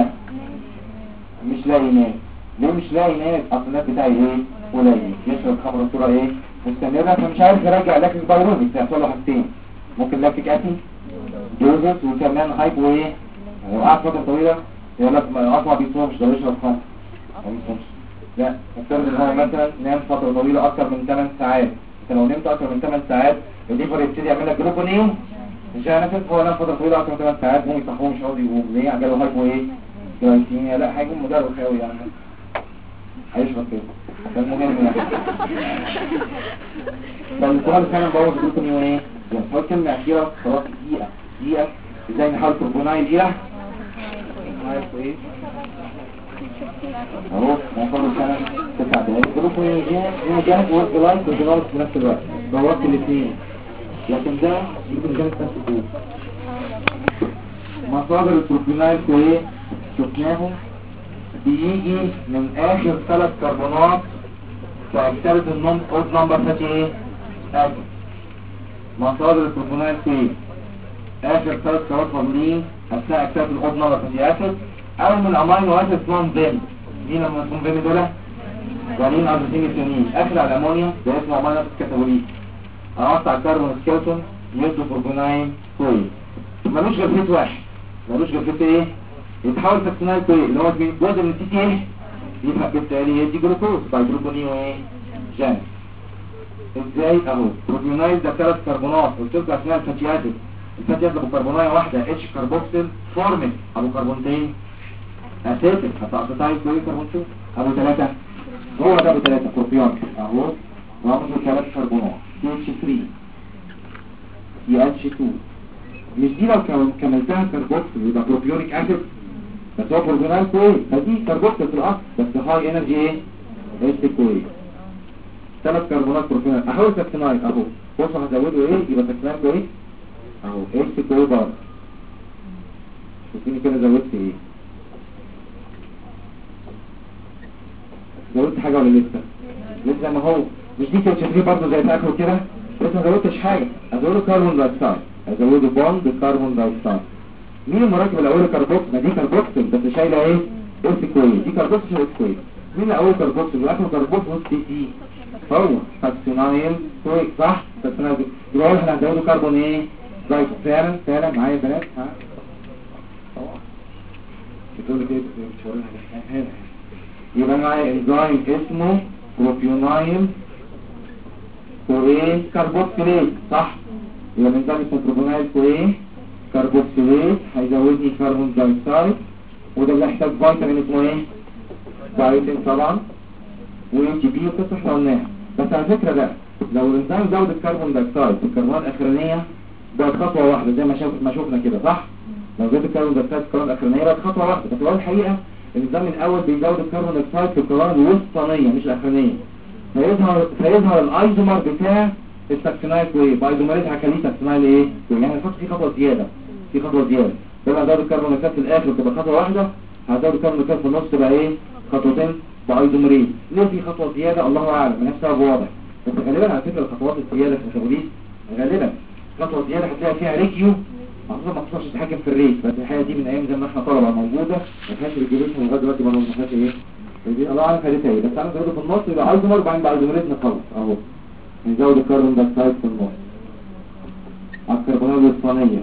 مش لاقي ناس. ليه مش لاقي ناس؟ اصل الناس بتاعي ايه قليل، يشرب خمر بصوره ايه مستمره، فمش عارف يرجع لاكتيك بايروفيك. هيحصل له حاجتين، ممكن لاكتيك اسيد دوزس وكمان هايبو ايه لو قعد فتره طويله يقول لك اصلا بيصومش ده يشرب خمر ما بيصومش. لا افترض ان هو مثلا نام فتره طويله اكتر من 8 ساعات. انت لو نمت اكتر من 8 ساعات الليفر يبتدي يعمل لك جلوكونيوم جينيسيس. هو نام فتره طويله اكتر من 8 ساعات ممكن يصحوه مش راضي يقوم. ليه؟ جاله هايبو ايه جلايسيميا. لا هيكون مدرب خاوي يعني هيشرب كده. ده المهم يعني. فالسؤال فعلا بوظ الجلوكونيوم ايه يعني. هو كلمه اخيره خلاص دقيقه ازاي نحاول كربونايل الى ايه اهو نفضل سنة 9 دقايق. جلوكونيوجينيس وورك لايف في نفس الوقت بوظت الاثنين، لكن ده جلوكونيوجينيس نفس الدور. مصادر البروبينايل ايه شفناهم بيجي من اخر 3 كربونات في اكتابة النون كود نمبر 30 ايه اخر. مصادر البروبينايل ايه اخر 3 كربونات فاضلين اثناء اكتابة الكود نمبر 30 اخر. او من الامينو اسيد اسمهم فين. مين لما اسمهم فين دول؟ جالين اربعين الثانيين. اخر على الامونيا ده اسمه امينو اسيد كاتابوليك. هنقطع الكربون سكيلتون يدوا بروبينايل كويس. ملوش غير فيت واحد، ملوش غير فيت ايه يتحول سكسينايل كويس اللي هو جزء من التي تي ايه يبقى بالتالي يدي جلوكوز باي جلوكونيو ايه جان. ازاي اهو بروبينايل ده 3 كربونات وبتطلع اثناء الفاتي اسيد. الفاتي اسيد ابو كربونايه واحده اتش كربوكسيل فورمت ابو كربونتين اسيتك هتقطعي كويس كربونتين ابو 3 هو ده ابو 3 بروبيون اهو رمز 3 كربونات CH3 CH2. مش دي لو كملتها كربوكسيل يبقى بروبيونيك اسيد بس هو بروبيونال كويس. فدي كربوكسيل في الاصل بس هاي انرجي ايه اس كويس. 3 كربونات بروبيونال احاول سكسينايل اهو. بصوا هزوده ايه يبقى سكسينايل كويس اهو اس كويس بار. شوفيني كده زودت ايه، زودت حاجه ولا لسه ما هو مش دي CH3 برضه زي اخره كده لسه ما زودتش حاجه. ازوده كربون دايوكسيد ازوده بوند كربون دايوكسيد. مين المراكب اللي اول كربوكسيل؟ ما دي كربوكسيل بس شايله ايه اس كويس. دي كربوكسيل اس كويس. مين اللي اول كربوكسيل واخره كربوكسيل تي تي هو سكسينايل كويس صح. سكسينايل يبقى احنا هنزوده كربون ايه دايوكسيد. فعلا معايا بنات ها طبعا بتقول كده مش هوريها هنا. يبقى معايا انزيم اسمه بروبيونايل كويه كربوكسيليز صح. يبقى الانزيم اسمه بروبيونايل كويه كربوكسيليز هيزودني كربون دايوكسيد وده اللي يحتاج فيتامين اسمه ايه بايوتين طبعا وتي بي وقصه احنا قلناها. بس على فكره ده لو الانزيم زود الكربون دايوكسيد في الكربونات الاخرانيه بقت خطوه واحده زي ما شفنا كده صح. لو زود الكربون دايوكسيد في الكربونات الاخرانيه بقت خطوه واحده. بس هو الحقيقه النظام الاول بيزود الكربون دايوكسيد في الكربونات الوسطانيه مش الاخرانيه. فيظهر الايزومر بتاع السكسينايل كويه بايزومريز هكليه سكسينايل ايه يعني هنحط فيه خطوه زياده لما ازود الكربون دايوكسيد في الاخر تبقى خطوه واحده. هزود الكربون دايوكسيد في النص تبقى ايه خطوتين بايزومريز. ليه في خطوه زياده؟ الله اعلم، ملهاش سبب واضح، بس غالبا على فكره الخطوات الزياده في الميتابوليزم غالبا خطوه زياده هتلاقي فيها ريكيو مخصوص عشان تتحكم في الريت، بس الحاجه دي من ايام زي ما احنا طلبه موجوده، ما فيهاش ريجوليشن لغايه دلوقتي برضه، ما فيهاش ايه دي الله اعلم فادتها ايه، بس انا زوده في النص يبقى ايزومر وبعدين بايزومريز نخلص اهو، نزود الكربون دايوكسيد في النص على الكربونات الصينيه.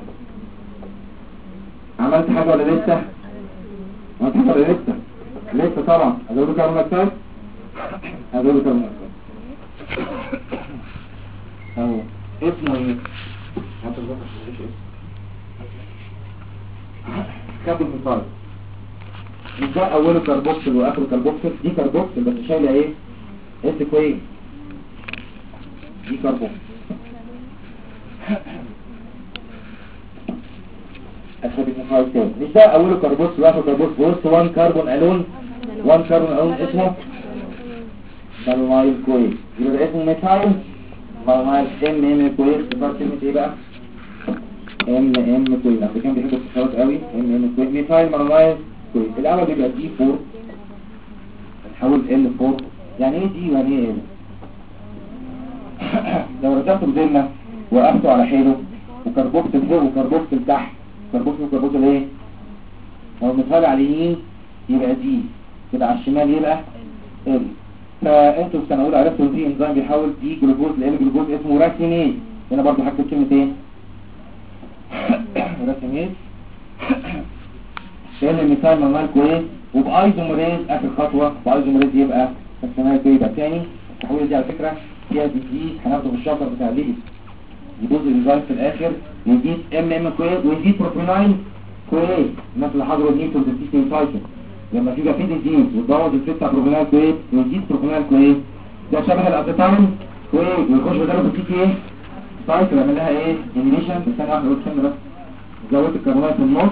عملت حاجه ولا لسه؟ عملت حاجه ولا لسه؟ لسه طبعا. ازود الكربون دايوكسيد، ازود الكربون دايوكسيد اهو. اسمه ايه؟ كابل مثال. مش ده اوله كربوكسل واخره كربوكسل؟ دي كربوكسل بس شايله ايه؟ اس كويس. دي كربوكسل. اخد المثال تاني. مش ده اوله كربوكسل واخره كربوكسل؟ بص 1 كربون الون، 1 كربون الون اسمه مالونايل كويس، يبقى ده اسمه ميثايل مالونايل ام كويس. تفكر كلمه ايه بقى؟ ام كويس. ده كان بيحب التشارات قوي. ام كويس ميثايل مالونايل كويس. الاول بيبقى دي 4 نحول ال 4. يعني ايه دي يعني ايه ال؟ لو رجعته بزلة وقفته على حيله وكربوكسل فوق وكربوكسل تحت، كربوكسل وكربوكسل ايه؟ لو ميثايل على اليمين يبقى دي، كده على الشمال يبقى ال. فانتوا في سنه اولى عرفتوا دي انزيم بيحول دي جلوكوز لال جلوكوز اسمه راسينيز. هنا برضه هكتب كلمه ايه؟ راسينيز. شايل الميثايل مالونايل كويس وبايزومريز اخر خطوه، بايزومريز يبقى السنايل كويس. يبقى تاني التحويل دي على فكره فيها دي هناخده في الشابتر بتاع الليبس، يبوظ الانزيم في الاخر يزيد كويس ويزيد بروبينايل كويس. الناس اللي حضروا النيتروز السيستم سايكل لما تيجي في ديزيز وتبوظ الستة بروبينال كويس ويزيد بروبينال كويس، ده شبه الاسيتامين كويس ويخش بداله بالسي ايه سايكل يعمل لها ايه انيميشن. بس انا واحد قلت بس زودت الكربونات في النص،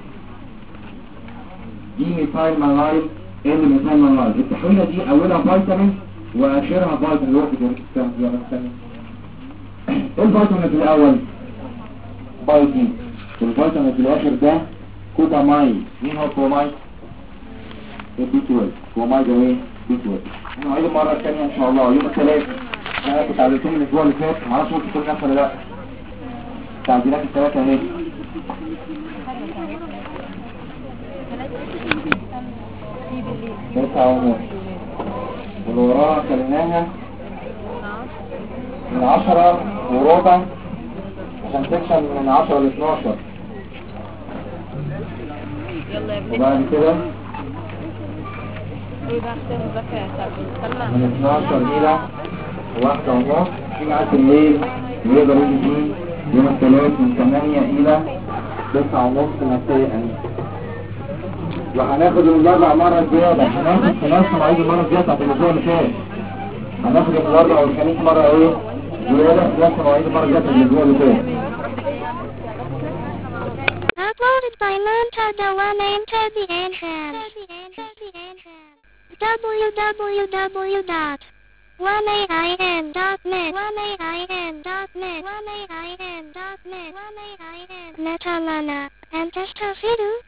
دي ميثايل مالونايل ال ميثايل مالونايل. التحويله دي اولها فيتامين واخرها فيتامين اللي هو في الثاني. ايه الفيتامين في الاول؟ بايتين. والفيتامين في الاخر ده كوبامايد. مين هو كوبامايد؟ بي 12. كوبامايد ايه؟ بي 12. نعيد المره الثانيه ان شاء الله يوم الثلاث. انا كنت علمتهم من الاسبوع اللي فات، معرفش قلت كل نفس ولا لا. تعديلات الثلاثه اهي. تسعة ونص واللي وراها خليناها من 10 وربع عشان تكشن من 10 ل 12. وبعد كده من 12 إلى 1:30. في معاك الليل يقدر يجي فيه يوم الثلاث من 8 إلى 9:30 مساء. وهناخد الاربع مرة زيادة، هناخد في نفس مواعيد المرة الجاية بتاعت الاسبوع اللي فات. هناخد الاربع والخميس مرة ايه؟ زيادة في نفس مواعيد المرة الجاية بتاعت الاسبوع اللي فات. Uploaded by Monta Dewan into the entrance. www.1aim.net Metalana and Testafidu